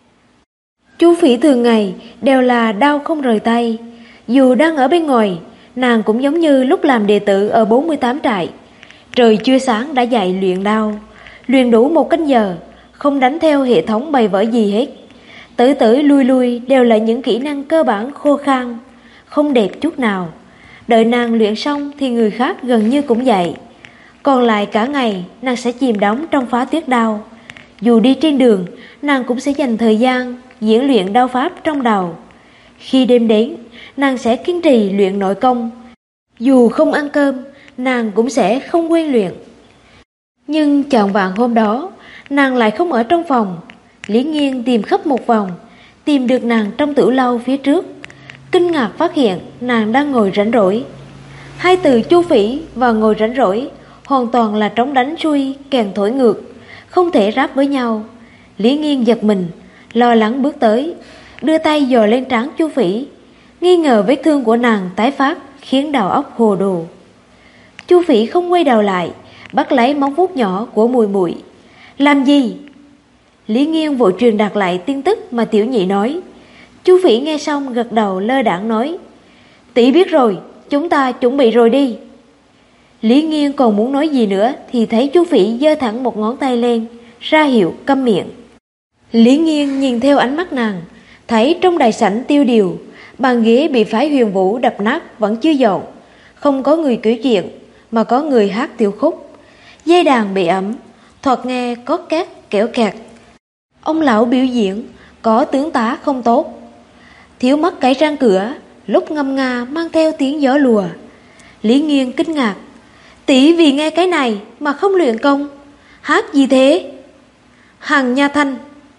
Chu Phỉ thường ngày đều là đau không rời tay. Dù đang ở bên ngoài, nàng cũng giống như lúc làm đệ tử ở 48 trại. Trời chưa sáng đã dậy luyện đao, luyện đủ 1 canh giờ, không đánh theo hệ thống bài vở gì hết. Tới tới lui lui đều là những kỹ năng cơ bản khô khan, không đẹp chút nào. Đợi nàng luyện xong thì người khác gần như cũng vậy. Còn lại cả ngày nàng sẽ chìm đắm trong phá tuyết đao. Dù đi trên đường, nàng cũng sẽ dành thời gian diễn luyện đao pháp trong đầu. Khi đêm đến, nàng sẽ kiên trì luyện nội công. Dù không ăn cơm, nàng cũng sẽ không quên luyện. Nhưng chạng vạng hôm đó, nàng lại không ở trong phòng. Lý Nghiên tìm khắp một vòng, tìm được nàng trong tửu lâu phía trước. Kinh ngạc phát hiện nàng đang ngồi rảnh rỗi. Hai từ Chu Phỉ và ngồi rảnh rỗi hoàn toàn là trống đánh xuôi kèn thổi ngược, không thể ráp với nhau. Lý Nghiên giật mình, lo lắng bước tới, đưa tay dò lên trán Chu Phỉ, nghi ngờ vết thương của nàng tái phát khiến đầu óc hồ đồ. Chu Phỉ không quay đầu lại, bắt lấy móng vuốt nhỏ của Mùi Mùi. Làm gì? Lý Nghiên vội truyền đạt lại tin tức mà Tiểu Nhị nói. Chu Phỉ nghe xong gật đầu lơ đãng nói, tỷ biết rồi, chúng ta chuẩn bị rồi đi. Lý Nghiên còn muốn nói gì nữa thì thấy Chu Phỉ giơ thẳng một ngón tay lên, ra hiệu câm miệng. Lý Nghiên nhìn theo ánh mắt nàng, thấy trong đại sảnh tiêu điều, bàn ghế bị phái Huyền Vũ đập nát vẫn chưa dọn, không có người kể chuyện mà có người hát tiểu khúc. Dây đàn bị ẩm, thoạt nghe có két kẽo kẹt. Ông lão biểu diễn có tướng tá không tốt, thiếu mất cái răng cửa, lúc ngâm nga mang theo tiếng gió lùa. Lý Nghiên kinh ngạc, tỷ vì nghe cái này mà không luyện công, hát gì thế? Hằng Nha Thanh.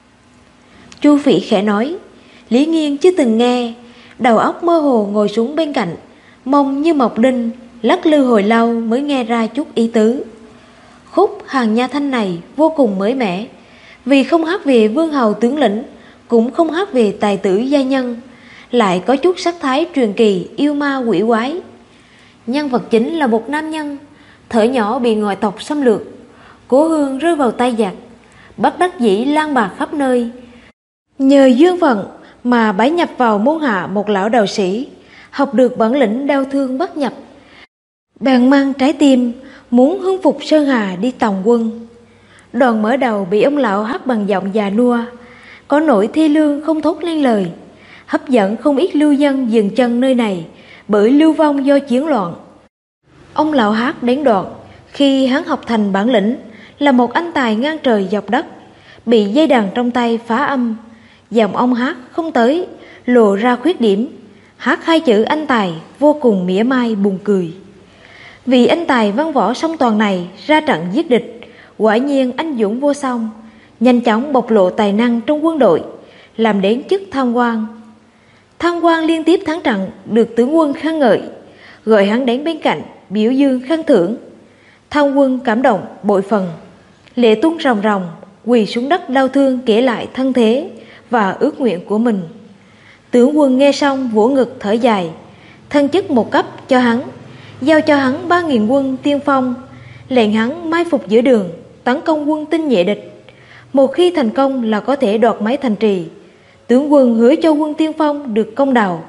Chu Phỉ khẽ nói. Lý Nghiên chưa từng nghe, đầu óc mơ hồ ngồi xuống bên cạnh, mông như mọc đinh, lắc lư hồi lâu mới nghe ra chút ý tứ. Khúc Hằng Nha Thanh này vô cùng mới mẻ, vì không hát về vương hầu tướng lĩnh, cũng không hát về tài tử gia nhân, lại có chút sắc thái truyền kỳ yêu ma quỷ quái. Nhân vật chính là một nam nhân, thuở nhỏ bị ngoại tộc xâm lược, cố hương rơi vào tay giặc, bất đắc dĩ lang bạc khắp nơi. Nhờ duyên phận mà bái nhập vào môn hạ một lão đạo sĩ, học được bản lĩnh đao thương bất nhập, bèn mang trái tim muốn hưng phục Sơn Hà đi tòng quân. Đoạn mở đầu bị ông lão hát bằng giọng già nua, có nỗi thê lương không thốt lên lời, hấp dẫn không ít lưu dân dừng chân nơi này bởi lưu vong do chiến loạn. Ông lão hát đến đoạn khi hắn học thành bản lĩnh là một anh tài ngang trời dọc đất, bị dây đàn trong tay phá âm, giọng ông hát không tới, lộ ra khuyết điểm, hát hai chữ anh tài vô cùng mỉa mai buồn cười. Vì anh tài văn võ song toàn này ra trận giết địch, quả nhiên anh dũng vô song, nhanh chóng bộc lộ tài năng trong quân đội, làm đến chức tham quan. Tham quan liên tiếp thắng trận, được tướng quân khen ngợi, gọi hắn đến bên cạnh biểu dương khen thưởng. Tham quân cảm động bội phần, lệ tuôn ròng ròng, quỳ xuống đất đau thương kể lại thân thế và ước nguyện của mình. Tướng quân nghe xong vỗ ngực thở dài, thân chức một cấp cho hắn, giao cho hắn 3.000 quân tiên phong, lệnh hắn mai phục giữa đường, tấn công quân tinh nhuệ địch. Một khi thành công là có thể đoạt mấy thành trì. Tướng quân hứa cho quân tiên phong được công đào.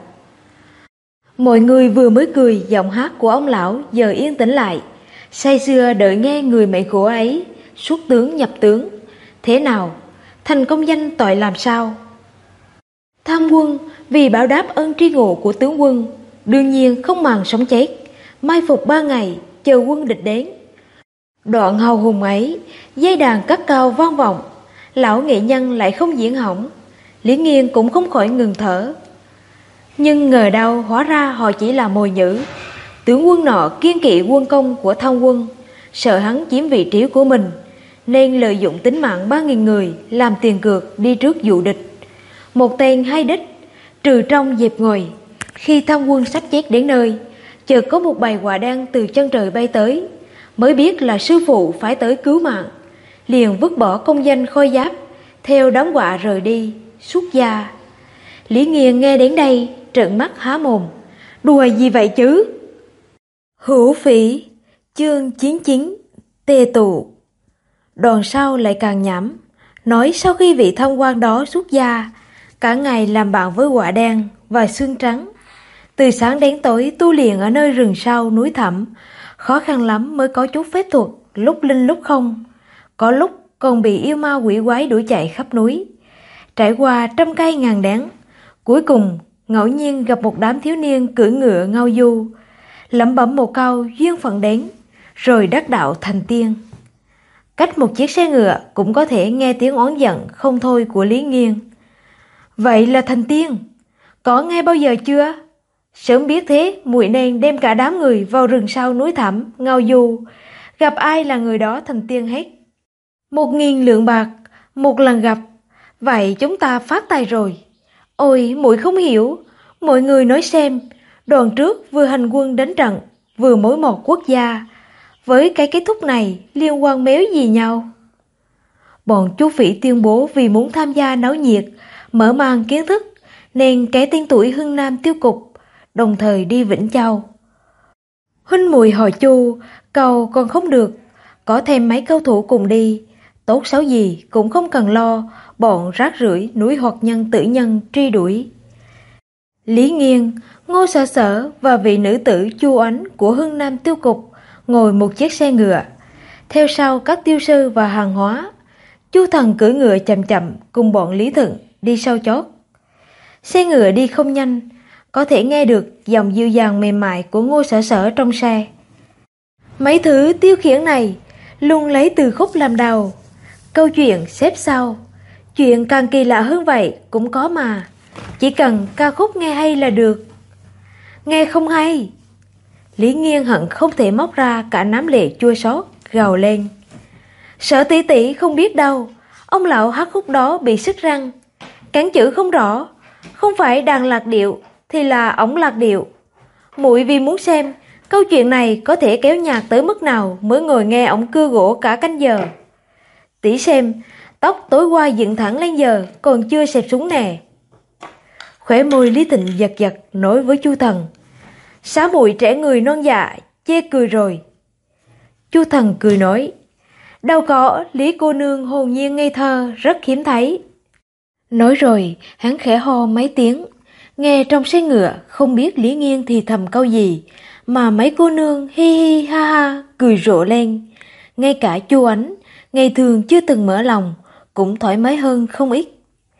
Mọi người vừa mới cười giọng hát của ông lão giờ yên tĩnh lại, say sưa đợi nghe người mệnh khổ ấy xuất tướng nhập tướng. Thế nào? Thành công danh tội làm sao? Tham quân vì báo đáp ơn tri ngộ của tướng quân, đương nhiên không màng sống chết, mai phục 3 ngày chờ quân địch đến. Đoạn hào hùng ấy, dây đàn cất cao vang vọng, lão nghệ nhân lại không diễn hỏng. Lý Nghiên cũng không khỏi ngừng thở. Nhưng ngờ đâu hóa ra họ chỉ là mồi nhử. Tướng quân nọ kiêng kỵ quân công của Tham quân, sợ hắn chiếm vị trí của mình, nên lợi dụng tính mạng 3.000 người làm tiền cược đi trước dụ địch. Một tên hai đích, trừ trong dịp ngồi. Khi Tham quân sắp chết đến nơi, chợt có một bầy quạ đen từ chân trời bay tới, mới biết là sư phụ phải tới cứu mạng, liền vứt bỏ công danh khôi giáp, theo đám quạ rời đi, xuất gia. Lý Nghiên nghe đến đây trợn mắt há mồm, đùa gì vậy chứ? Hữu Phỉ, chương 99, tề tụ. Đoạn sau lại càng nhảm, nói sau khi vị tham quan đó xuất gia, cả ngày làm bạn với quạ đen và xương trắng, từ sáng đến tối tu luyện ở nơi rừng sâu núi thẳm, khó khăn lắm mới có chút phép thuật, lúc linh lúc không, có lúc còn bị yêu ma quỷ quái đuổi chạy khắp núi, trải qua trăm cây ngàn đắng. Cuối cùng ngẫu nhiên gặp một đám thiếu niên cưỡi ngựa ngao du, lẩm bẩm một câu duyên phận đến, rồi đắc đạo thành tiên. Cách một chiếc xe ngựa cũng có thể nghe tiếng oán giận không thôi của Lý Nghiên. Vậy là thành tiên. Có nghe bao giờ chưa? Sớm biết thế, muội nên đem cả đám người vào rừng sau núi thẳm, ngao du. Gặp ai là người đó thành tiên hết. 1.000 lượng bạc, một lần gặp. Vậy chúng ta phát tài rồi. Ôi, muội không hiểu. Mọi người nói xem, đoàn trước vừa hành quân đánh trận, vừa mối một quốc gia. Với cái kết thúc này liên quan méo gì nhau? Bọn chú phỉ tuyên bố vì muốn tham gia náo nhiệt, mở mang kiến thức, nên kẻ tên tuổi Hưng Nam tiêu cục, đồng thời đi Vĩnh Châu. Huynh muội họ Chu, cầu còn không được, có thêm mấy cao thủ cùng đi, tốt xấu gì cũng không cần lo, bọn rác rưởi núi Hoạt Nhân tử nhân truy đuổi. Lý Nghiên, Ngô Sở Sở và vị nữ tử Chu Ánh của Hưng Nam tiêu cục ngồi một chiếc xe ngựa, theo sau các tiêu sư và hàng hóa. Chu Thần cưỡi ngựa chậm chậm cùng bọn Lý Thận đi sau chót. Xe ngựa đi không nhanh, có thể nghe được dòng dịu dàng mềm mại của Ngô Sở Sở trong xe. Mấy thứ tiêu khiển này luôn lấy từ khúc làm đầu, câu chuyện xếp sau. Chuyện càng kỳ lạ hơn vậy cũng có mà, chỉ cần ca khúc nghe hay là được. Nghe không hay. Lý Nghiên hận không thể móc ra cả đám lệ chua xót, gào lên. Sở tỷ tỷ không biết đâu, ông lão hát khúc đó bị sứt răng, cắn chữ không rõ, không phải đàn lạc điệu thì là ổng lạc điệu. Muội vì muốn xem câu chuyện này có thể kéo nhạc tới mức nào mới ngồi nghe ổng cưa gỗ cả canh giờ. Tỷ xem, tóc tối qua dựng thẳng lên giờ còn chưa xẹp xuống nè. Khóe môi Lý Thịnh giật giật nói với Chu Thần. Xá muội trẻ người non dạ, chê cười rồi. Chu Thần cười nói. Đâu có, Lý cô nương hồn nhiên ngây thơ, rất hiếm thấy. Nói rồi, hắn khẽ ho mấy tiếng. Nghe trong xe ngựa, không biết Lý Nghiên thì thầm câu gì, mà mấy cô nương hi hi ha ha cười rộ lên. Ngay cả Chu Ánh, ngày thường chưa từng mở lòng, cũng thoải mái hơn không ít.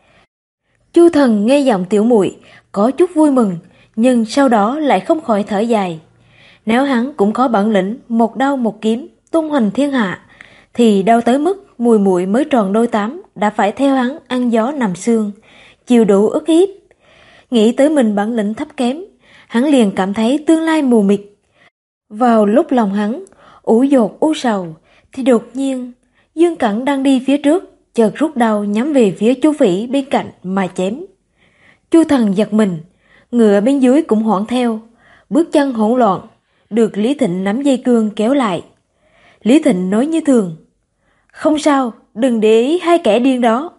Chu Thần nghe giọng tiểu muội có chút vui mừng, nhưng sau đó lại không khỏi thở dài. Nếu hắn cũng có bản lĩnh một đao một kiếm tung hoành thiên hạ, thì đau tới mức mùi muội mới tròn đôi tám đã phải theo hắn ăn gió nằm xương, chịu đủ ức hiếp. Nghĩ tới mình bản lĩnh thấp kém, hắn liền cảm thấy tương lai mù mịt. Vào lúc lòng hắn ủ dột u sầu, thì đột nhiên Dương Cẩn đang đi phía trước, chợt rút đao nhắm về phía Chu Phỉ bên cạnh mà chém. Chu Thần giật mình, ngựa bên dưới cũng hoảng theo, bước chân hỗn loạn, được Lý Thịnh nắm dây cương kéo lại. Lý Thịnh nói như thường, không sao, đừng để ý hai kẻ điên đó.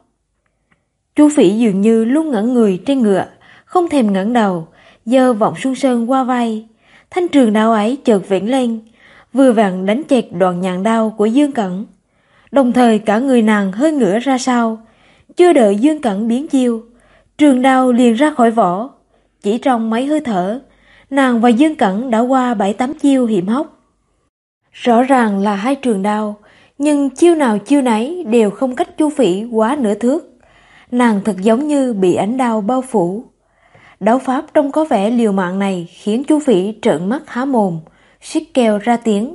Chu Phỉ dường như luôn ngẩn người trên ngựa, không thèm ngẩng đầu, giơ vọng xuân sơn qua vai. Thanh trường đao ấy chợt vểnh lên, vừa vặn đánh chẹt đoạn nhạn đao của Dương Cẩn. Đồng thời cả người nàng hơi ngửa ra sau, chưa đợi Dương Cẩn biến chiêu, trường đao liền ra khỏi vỏ. Chỉ trong mấy hơi thở, nàng và Dương Cẩn đã qua 7-8 chiêu hiểm hóc. Rõ ràng là hai trường đao, nhưng chiêu nào chiêu nấy đều không cách Chu Phỉ quá nửa thước. Nàng thật giống như bị ánh đao bao phủ. Đấu pháp trông có vẻ liều mạng này khiến Chu Phỉ trợn mắt há mồm, suýt kêu ra tiếng.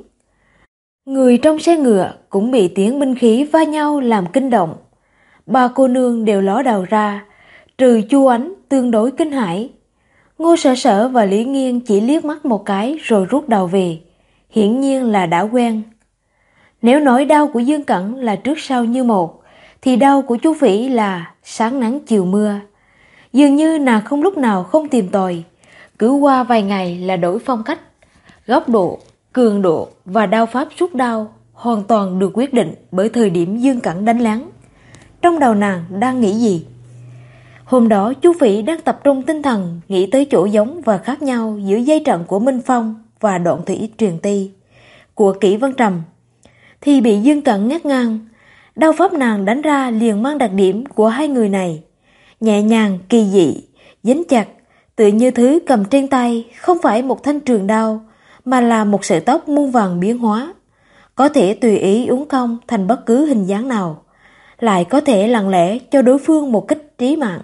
Người trong xe ngựa cũng bị tiếng binh khí va nhau làm kinh động. Ba cô nương đều ló đầu ra, trừ Chu Ánh tương đối kinh hãi. Ngô Sở Sở và Lý Nghiên chỉ liếc mắt một cái rồi rút đầu về, hiển nhiên là đã quen. Nếu nói đau của Dương Cẩn là trước sau như một, thì đau của Chu Phỉ là sáng nắng chiều mưa. Dường như nàng không lúc nào không tìm tòi, cứ qua vài ngày là đổi phong cách, góc độ, cường độ và đao pháp rút đao hoàn toàn được quyết định bởi thời điểm Dương Cẩn đánh lén. Trong đầu nàng đang nghĩ gì? Hôm đó Chu Phỉ đang tập trung tinh thần nghĩ tới chỗ giống và khác nhau giữa dây trận của Minh Phong và đoạn thủy truyền ti của Kỷ Vân Trầm, thì bị Dương Cẩn ngắt ngang. Đao pháp nàng đánh ra liền mang đặc điểm của hai người này, nhẹ nhàng kỳ dị, dính chặt, tựa như thứ cầm trên tay không phải một thanh trường đao, mà là một sợi tóc muôn vàn biến hóa, có thể tùy ý uốn cong thành bất cứ hình dáng nào, lại có thể lặng lẽ cho đối phương một kích trí mạng.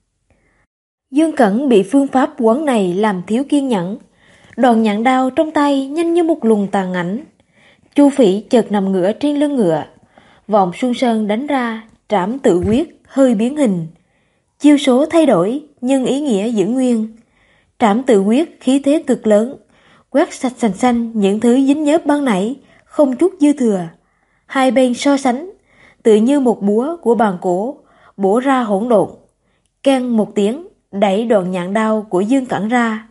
Dương Cẩn bị phương pháp quấn này làm thiếu kiên nhẫn, đòn nhạn đao trong tay nhanh như một luồng tàn ảnh. Chu Phỉ chợt nằm ngửa trên lưng ngựa, vòng xuân sơn đánh ra, trảm tự quyết hơi biến hình. chiêu số thay đổi nhưng ý nghĩa giữ nguyên. Trảm tự quyết khí thế cực lớn, quét sạch sành xanh những thứ dính nhớp ban nãy, không chút dư thừa. Hai bên so sánh, tự như một búa của bàn cổ, bổ ra hỗn độn. Keng một tiếng, đẩy đoạn nhạn đao của Dương Cẩn ra.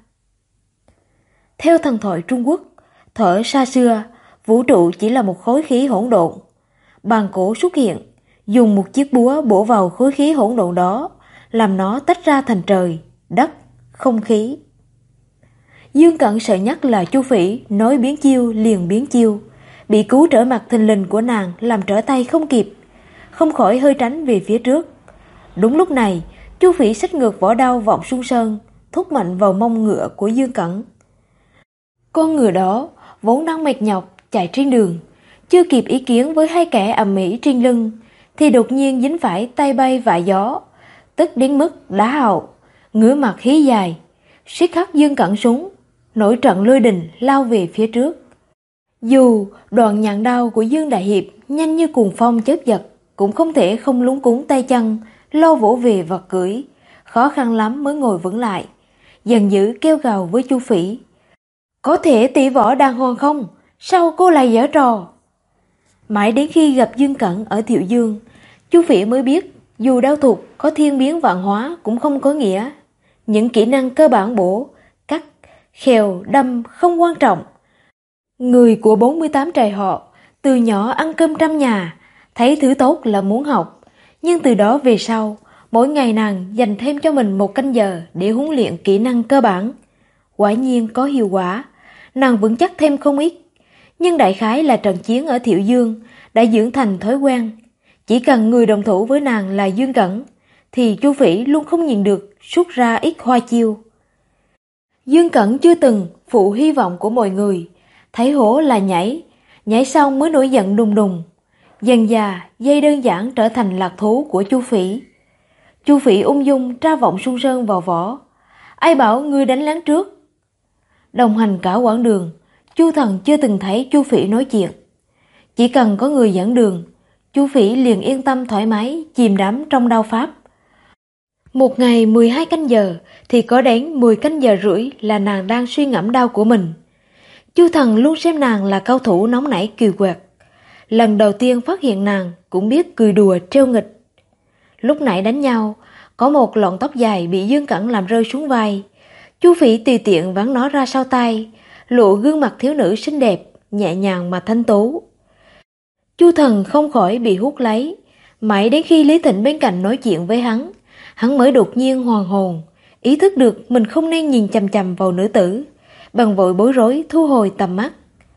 Theo thần thoại Trung Quốc, thuở xa xưa, vũ trụ chỉ là một khối khí hỗn độn. Bàn cổ xuất hiện, dùng một chiếc búa bổ vào khối khí hỗn độn đó, làm nó tách ra thành trời, đất, không khí. Dương Cẩn sợ nhất là Chu Phỉ nói biến chiêu liền biến chiêu, bị cú trở mặt thình lình của nàng làm trở tay không kịp, không khỏi hơi tránh về phía trước. Đúng lúc này, Chu Phỉ xách ngược vỏ đao vọng xung sơn, thúc mạnh vào mông ngựa của Dương Cẩn. Con ngựa đó vốn đang mệt nhọc chạy trên đường, chưa kịp ý kiến với hai kẻ ầm ĩ trên lưng, thì đột nhiên dính phải tay bay vạ gió, tức đến mức đá hậu, ngửa mặt hí dài, siết khắc Dương Cẩn súng, nổi trận lôi đình lao về phía trước. Dù đoạn nhạn đao của Dương Đại Hiệp nhanh như cuồng phong chớp giật, cũng không thể không lúng cuống tay chân, lo vỗ về vật cưỡi, khó khăn lắm mới ngồi vững lại, giận dữ kêu gào với Chu Phỉ: "Có thể tỷ võ đàng hoàng không? Sao cô lại giở trò?" Mãi đến khi gặp Dương Cẩn ở Thiệu Dương, Chu Phỉ mới biết dù đao thuật có thiên biến vạn hóa cũng không có nghĩa. Những kỹ năng cơ bản bổ, cắt, khều, đâm không quan trọng. Người của 48 trại họ, từ nhỏ ăn cơm trăm nhà, thấy thứ tốt là muốn học. Nhưng từ đó về sau, mỗi ngày nàng dành thêm cho mình 1 canh giờ để huấn luyện kỹ năng cơ bản. Quả nhiên có hiệu quả, nàng vững chắc thêm không ít. Nhưng đại khái là trận chiến ở Thiệu Dương đã dưỡng thành thói quen. Chỉ cần người đồng thủ với nàng là Dương Cẩn, thì Chu Phỉ luôn không nhìn được xuất ra ít hoa chiêu. Dương Cẩn chưa từng phụ hy vọng của mọi người, thấy hổ là nhảy, nhảy xong mới nổi giận đùng đùng. Dần dà, dây đơn giản trở thành lạc thú của Chu Phỉ. Chu Phỉ ung dung tra vọng xung sơn vào vỏ. Ai bảo ngươi đánh lén trước? Đồng hành cả quãng đường, Chu Thần chưa từng thấy Chu Phỉ nói chuyện. Chỉ cần có người dẫn đường, Chu Phỉ liền yên tâm thoải mái chìm đắm trong đao pháp. Một ngày 12 canh giờ thì có đến 10 canh giờ rưỡi là nàng đang suy ngẫm đao của mình. Chu Thần luôn xem nàng là cao thủ nóng nảy kiều quẹt. Lần đầu tiên phát hiện nàng cũng biết cười đùa trêu nghịch. Lúc nãy đánh nhau, có một lọn tóc dài bị Dương Cẩn làm rơi xuống vai. Chu Phỉ tùy tiện vắn nó ra sau tay, lộ gương mặt thiếu nữ xinh đẹp, nhẹ nhàng mà thanh tú. Chu Thần không khỏi bị hút lấy, mãi đến khi Lý Thịnh bên cạnh nói chuyện với hắn mới đột nhiên hoàn hồn, ý thức được mình không nên nhìn chằm chằm vào nữ tử, bằng vội bối rối thu hồi tầm mắt.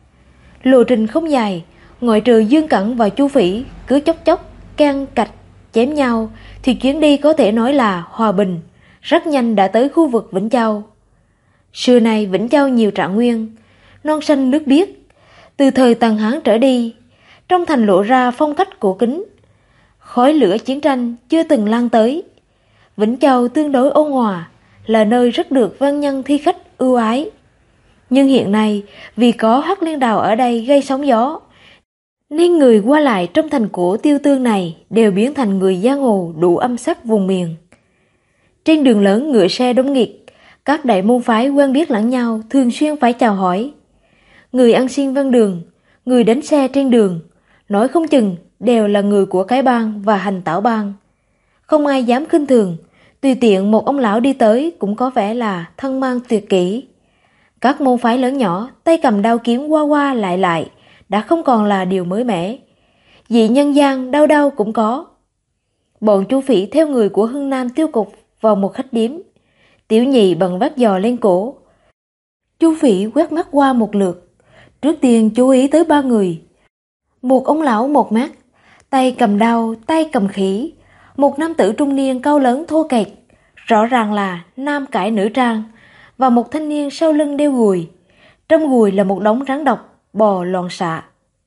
Lộ trình không dài, ngoại trừ Dương Cẩn và Chu Phỉ cứ chốc chốc, can cạch, chém nhau, thì chuyến đi có thể nói là hòa bình, rất nhanh đã tới khu vực Vĩnh Châu. Xưa nay Vĩnh Châu nhiều trạng nguyên, non xanh nước biếc. Từ thời Tần Hán trở đi, trong thành lộ ra phong cách cổ kính. Khói lửa chiến tranh chưa từng lan tới. Vĩnh Châu tương đối ôn hòa, là nơi rất được văn nhân thi khách ưu ái. Nhưng hiện nay, vì có Hắc Liên Đào ở đây gây sóng gió, nên người qua lại trong thành cổ Tiêu Tương này đều biến thành người giang hồ đủ âm sắc vùng miền. Trên đường lớn ngựa xe đông nghịt, các đại môn phái quen biết lẫn nhau thường xuyên phải chào hỏi. Người ăn xin ven đường, người đánh xe trên đường, nói không chừng đều là người của cái bang và hành tảo bang. Không ai dám khinh thường, tùy tiện một ông lão đi tới cũng có vẻ là thân mang tuyệt kỹ. Các môn phái lớn nhỏ tay cầm đao kiếm qua qua lại đã không còn là điều mới mẻ. Dị nhân gian đau đau cũng có. Bọn Chu Phỉ theo người của Hưng Nam Tiêu Cục vào một khách điếm. Tiểu nhị bận vác giò lên cổ. Chu Phỉ quét mắt qua một lượt, trước tiên chú ý tới 3 người. Một ông lão một mát, tay cầm đao, tay cầm khỉ. Một nam tử trung niên cao lớn thô kệch, rõ ràng là nam cải nữ trang, và một thanh niên sau lưng đeo gùi. Trong gùi là một đống rắn độc bò loạn xạ.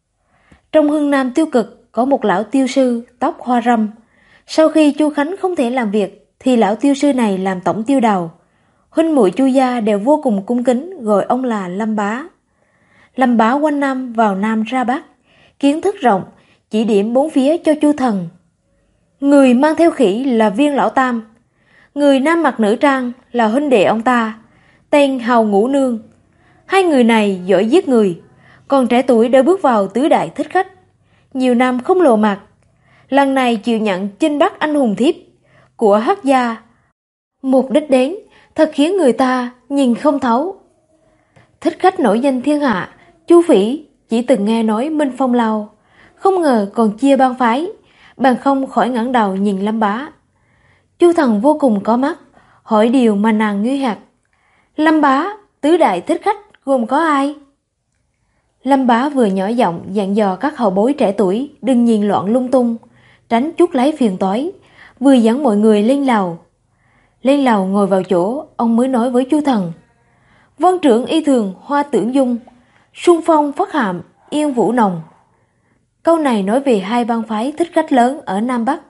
Trong Hưng Nam Tiêu Cực có một lão tiêu sư tóc hoa râm. Sau khi Chu Khánh không thể làm việc thì lão tiêu sư này làm tổng tiêu đầu. Huynh muội Chu gia đều vô cùng cung kính gọi ông là Lâm Bá. Lâm Bá quanh năm vào Nam ra Bắc, kiến thức rộng, chỉ điểm bốn phía cho Chu Thần. Người mang theo khỉ là Viên lão tam. Người nam mặc nữ trang là huynh đệ ông ta, tên Hào Ngũ Nương. Hai người này giỏi giết người, còn trẻ tuổi đã bước vào tứ đại thích khách, nhiều năm không lộ mặt. Lần này chịu nhận chinh bắt anh hùng thiếp của Hắc gia. Mục đích đến thật khiến người ta nhìn không thấu. Thích khách nổi danh thiên hạ, Chu Phỉ chỉ từng nghe nói Minh Phong Lâu, không ngờ còn chia bang phái, bằng không khỏi ngẩng đầu nhìn Lâm Bá. Chu Thần vô cùng có mắt, hỏi điều mà nàng nghi hoặc. Lâm Bá, tứ đại thích khách gồm có ai? Lâm Bá vừa nhỏ giọng dặn dò các hậu bối trẻ tuổi đừng nhìn loạn lung tung, tránh chuốc lấy phiền toái, vừa dẫn mọi người lên lầu. Lên lầu ngồi vào chỗ, ông mới nói với Chu Thần. Vân trưởng y thường Hoa Tưởng Dung, Xuân Phong Phất Hạm, Yên Vũ Nồng. Câu này nói về hai bang phái thích khách lớn ở Nam Bắc.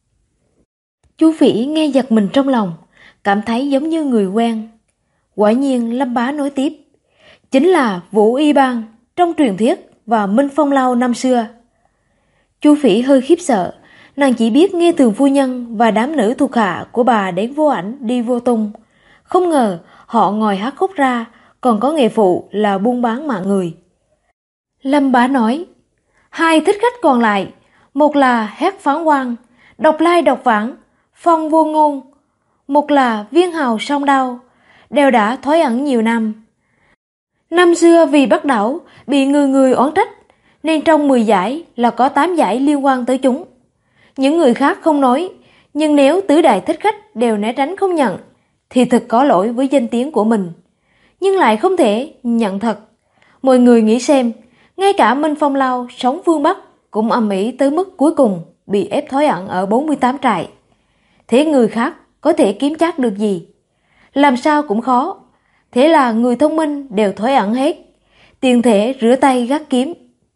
Chu Phỉ nghe giật mình trong lòng, cảm thấy giống như người quen. Quả nhiên Lâm Bá nói tiếp, chính là Vũ Y Bang trong truyền thuyết và Minh Phong Lâu năm xưa. Chu Phỉ hơi khiếp sợ, nàng chỉ biết nghe Thường phu nhân và đám nữ thuộc hạ của bà đến vô ảnh đi vô tung, không ngờ họ ngoài hát khúc ra còn có nghề phụ là buôn bán mạng người. Lâm Bá nói, hai thích khách còn lại, một là Hét Phán Quan, độc lai độc vãng, Phong Vô Ngôn, một là Viên Hào Song Đao, đều đã thoái ẩn nhiều năm. Năm xưa vì bắt đảo bị người người oán trách, nên trong 10 giải là có 8 giải liên quan tới chúng. Những người khác không nói, nhưng nếu tứ đại thích khách đều né tránh không nhận, thì thật có lỗi với danh tiếng của mình. Nhưng lại không thể nhận thật. Mọi người nghĩ xem, ngay cả Minh Phong Lâu sống phương Bắc cũng ầm ĩ tới mức cuối cùng bị ép thoái ẩn ở 48 trại. Thế người khác có thể kiếm chắc được gì? Làm sao cũng khó. Thế là người thông minh đều thoái ẩn hết, tiền thể rửa tay gác kiếm.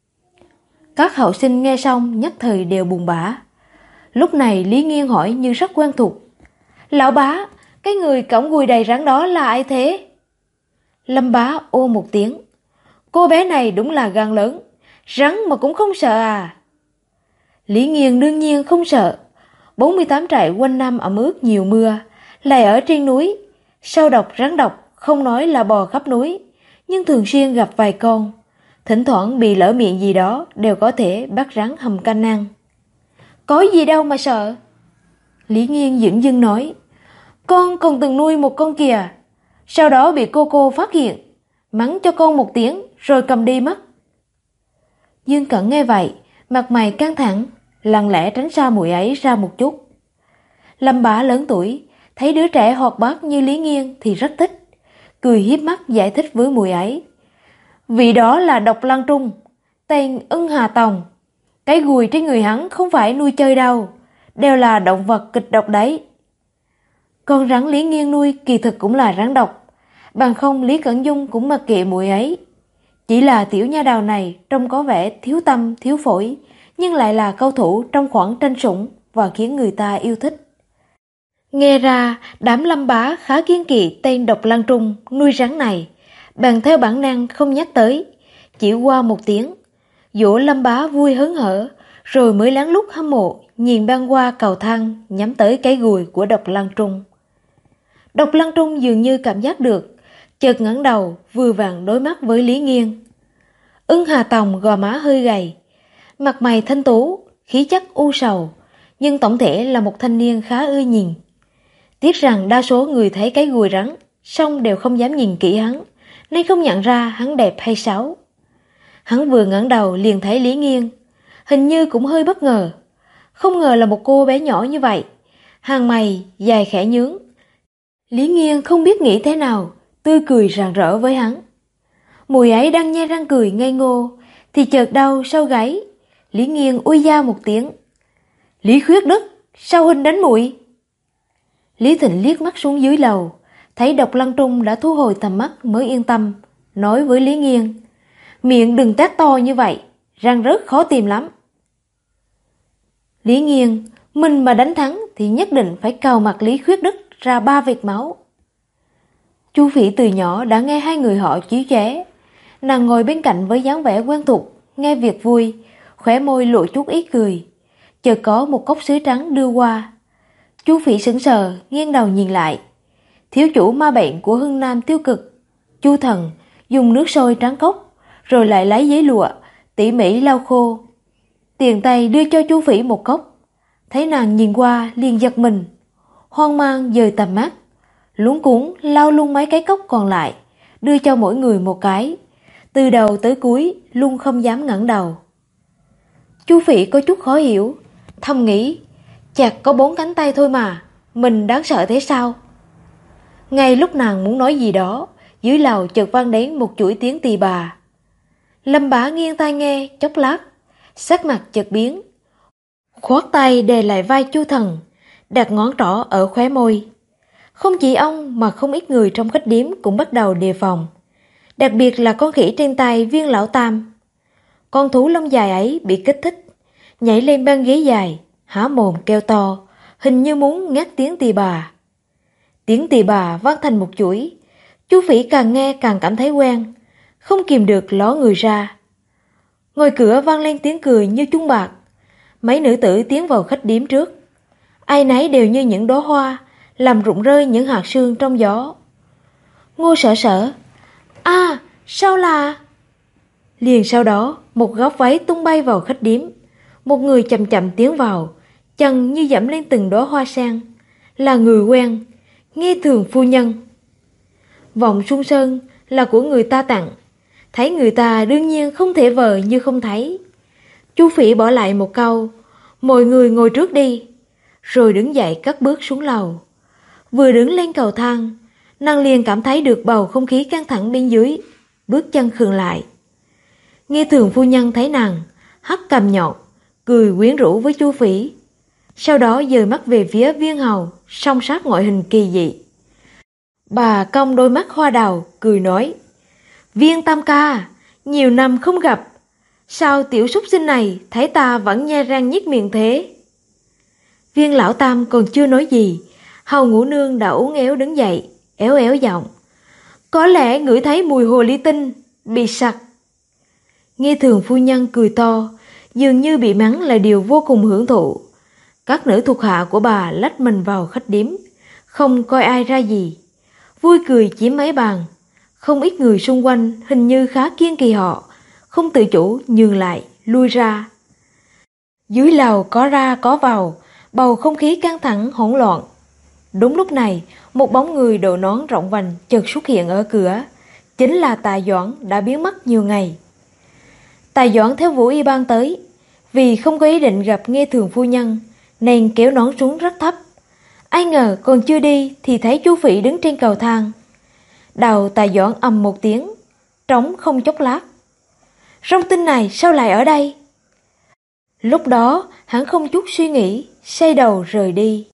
Các hậu sinh nghe xong nhất thời đều buồn bã. Lúc này Lý Nghiên hỏi như rất quen thuộc. Lão Bá, cái người cõng gùi đầy rắn đó là ai thế? Lâm Bá ô một tiếng. Cô bé này đúng là gan lớn, rắn mà cũng không sợ à? Lý Nghiên đương nhiên không sợ. 48 trại quanh năm ẩm ướt nhiều mưa, lại ở trên núi. Sâu độc rắn độc không nói là bò khắp núi, nhưng thường xuyên gặp vài con. Thỉnh thoảng bị lỡ miệng gì đó đều có thể bắt rắn hầm canh ăn. Có gì đâu mà sợ. Lý Nghiên dửng dưng nói, con còn từng nuôi một con kìa. Sau đó bị cô phát hiện, mắng cho con một tiếng rồi cầm đi mất. Dương Cẩn nghe vậy, mặt mày căng thẳng, lặng lẽ tránh xa muội ấy ra một chút. Lâm Bá lớn tuổi, thấy đứa trẻ hoạt bát như Lý Nghiên thì rất thích, cười hiếp mắt giải thích với muội ấy. Vì đó là độc lang trung, tên Ưng Hà Tòng. Cái gùi trên người hắn không phải nuôi chơi đâu, đều là động vật kịch độc đấy. Con rắn Lý Nghiên nuôi kỳ thực cũng là rắn độc, bằng không Lý Cẩn Dung cũng mặc kệ muội ấy. Chỉ là tiểu nha đầu này trông có vẻ thiếu tâm thiếu phổi, nhưng lại là cao thủ trong khoản tranh sủng và khiến người ta yêu thích. Nghe ra đám Lâm Bá khá kiêng kỵ tên độc lang trung nuôi rắn này, bèn theo bản năng không nhắc tới, chỉ qua một tiếng. Dỗ Lâm Bá vui hớn hở, rồi mới lén lút hâm mộ nhìn băng qua cầu thang nhắm tới cái gùi của độc lang trung. Độc lang trung dường như cảm giác được, chợt ngẩng đầu vừa vặn đối mắt với Lý Nghiên. Ưng Hà Tòng gò má hơi gầy, mặt mày thanh tú, khí chất u sầu, nhưng tổng thể là một thanh niên khá ưa nhìn. Tiếc rằng đa số người thấy cái gùi rắn, song đều không dám nhìn kỹ hắn, nên không nhận ra hắn đẹp hay xấu. Hắn vừa ngẩng đầu liền thấy Lý Nghiên, hình như cũng hơi bất ngờ. Không ngờ là một cô bé nhỏ như vậy, hàng mày dài khẽ nhướng. Lý Nghiên không biết nghĩ thế nào, tươi cười rạng rỡ với hắn. Mùi ấy đang nhe răng cười ngây ngô, thì chợt đau sau gáy. Lý Nghiên ui da một tiếng. Lý Khuyết Đức, sao huynh đánh muội? Lý Thịnh liếc mắt xuống dưới lầu, thấy độc lăng trung đã thu hồi tầm mắt mới yên tâm, nói với Lý Nghiên. Miệng đừng tát to như vậy, răng rớt khó tìm lắm. Lý Nghiên, mình mà đánh thắng thì nhất định phải cào mặt Lý Khuyết Đức ra 3 vệt máu. Chu Phỉ từ nhỏ đã nghe hai người họ chí chóe. Nàng ngồi bên cạnh với dáng vẻ quen thuộc, nghe việc vui, khóe môi lộ chút ý cười. Chợt có một cốc sứ trắng đưa qua. Chú Phỉ sững sờ, nghiêng đầu nhìn lại. Thiếu chủ ma bệnh của Hưng Nam Tiêu Cực, Chu Thần, dùng nước sôi tráng cốc, rồi lại lấy giấy lụa, tỉ mỉ lau khô. Tiền tay đưa cho Chu Phỉ một cốc. Thấy nàng nhìn qua liền giật mình, hoang mang dời tầm mắt, luống cuống lau luôn mấy cái cốc còn lại, đưa cho mỗi người một cái. Từ đầu tới cuối luôn không dám ngẩng đầu. Chu Phỉ có chút khó hiểu, thầm nghĩ, chạc có 4 cánh tay thôi mà, mình đáng sợ thế sao? Ngay lúc nàng muốn nói gì đó, dưới lầu chợt vang đến một chuỗi tiếng tỳ bà. Lâm Bá nghiêng tai nghe chốc lát, sắc mặt chợt biến, khoát tay đè lại vai Chu Thần, đặt ngón trỏ ở khóe môi. Không chỉ ông mà không ít người trong khách điếm cũng bắt đầu đề phòng, đặc biệt là con khỉ trên tay Viên lão tam. Con thú lông dài ấy bị kích thích, nhảy lên băng ghế dài, há mồm kêu to, hình như muốn ngắt tiếng tỳ bà. Tiếng tỳ bà vang thành một chuỗi. Chu Phỉ càng nghe càng cảm thấy quen, không kìm được ló người ra. Ngoài cửa vang lên tiếng cười như chuông bạc. Mấy nữ tử tiến vào khách điếm trước, ai nấy đều như những đóa hoa, làm rụng rơi những hạt sương trong gió. Ngô Sở Sở, sao là... Liền sau đó, một góc váy tung bay vào khách điếm. Một người chậm chậm tiến vào, chân như dẫm lên từng đóa hoa sen. Là người quen, Nghe Thường phu nhân. Vòng Xuân Sơn là của người ta tặng, thấy người ta đương nhiên không thể vờ như không thấy. Chu Phỉ bỏ lại một câu, mọi người ngồi trước đi, rồi đứng dậy cất bước xuống lầu. Vừa đứng lên cầu thang, nàng liền cảm thấy được bầu không khí căng thẳng bên dưới, bước chân khựng lại. Nghe Thường phu nhân thấy nàng, hất cằm nhọn, cười quyến rũ với Chu Phỉ. Sau đó dời mắt về phía Viên hầu, song sát ngoại hình kỳ dị. Bà cong đôi mắt hoa đào, cười nói, Viên tam ca, nhiều năm không gặp, sao tiểu súc sinh này thấy ta vẫn nhe răng nhếch miệng thế? Viên lão tam còn chưa nói gì, Hầu Ngũ Nương đã uốn éo đứng dậy, éo éo giọng, có lẽ ngửi thấy mùi hồ ly tinh, bị sặc. Nghe Thường phu nhân cười to, dường như bị mắng là điều vô cùng hưởng thụ. Các nữ thuộc hạ của bà lách mình vào khách điếm, không coi ai ra gì, vui cười chiếm mấy bàn. Không ít người xung quanh hình như khá kiêng kỵ họ, không tự chủ nhường lại, lui ra. Dưới lầu có ra có vào, bầu không khí căng thẳng hỗn loạn. Đúng lúc này, một bóng người đội nón rộng vành chợt xuất hiện ở cửa, chính là Tài Doãn đã biến mất nhiều ngày. Tài Doãn theo Vũ Y Ban tới, vì không có ý định gặp Nghe Thường phu nhân, nên kéo nón xuống rất thấp. Ai ngờ còn chưa đi thì thấy Chu Phỉ đứng trên cầu thang. Đầu Tài Doãn ầm một tiếng, trống không chốc lát. Rong tinh này sao lại ở đây? Lúc đó hắn không chút suy nghĩ, xoay đầu rời đi.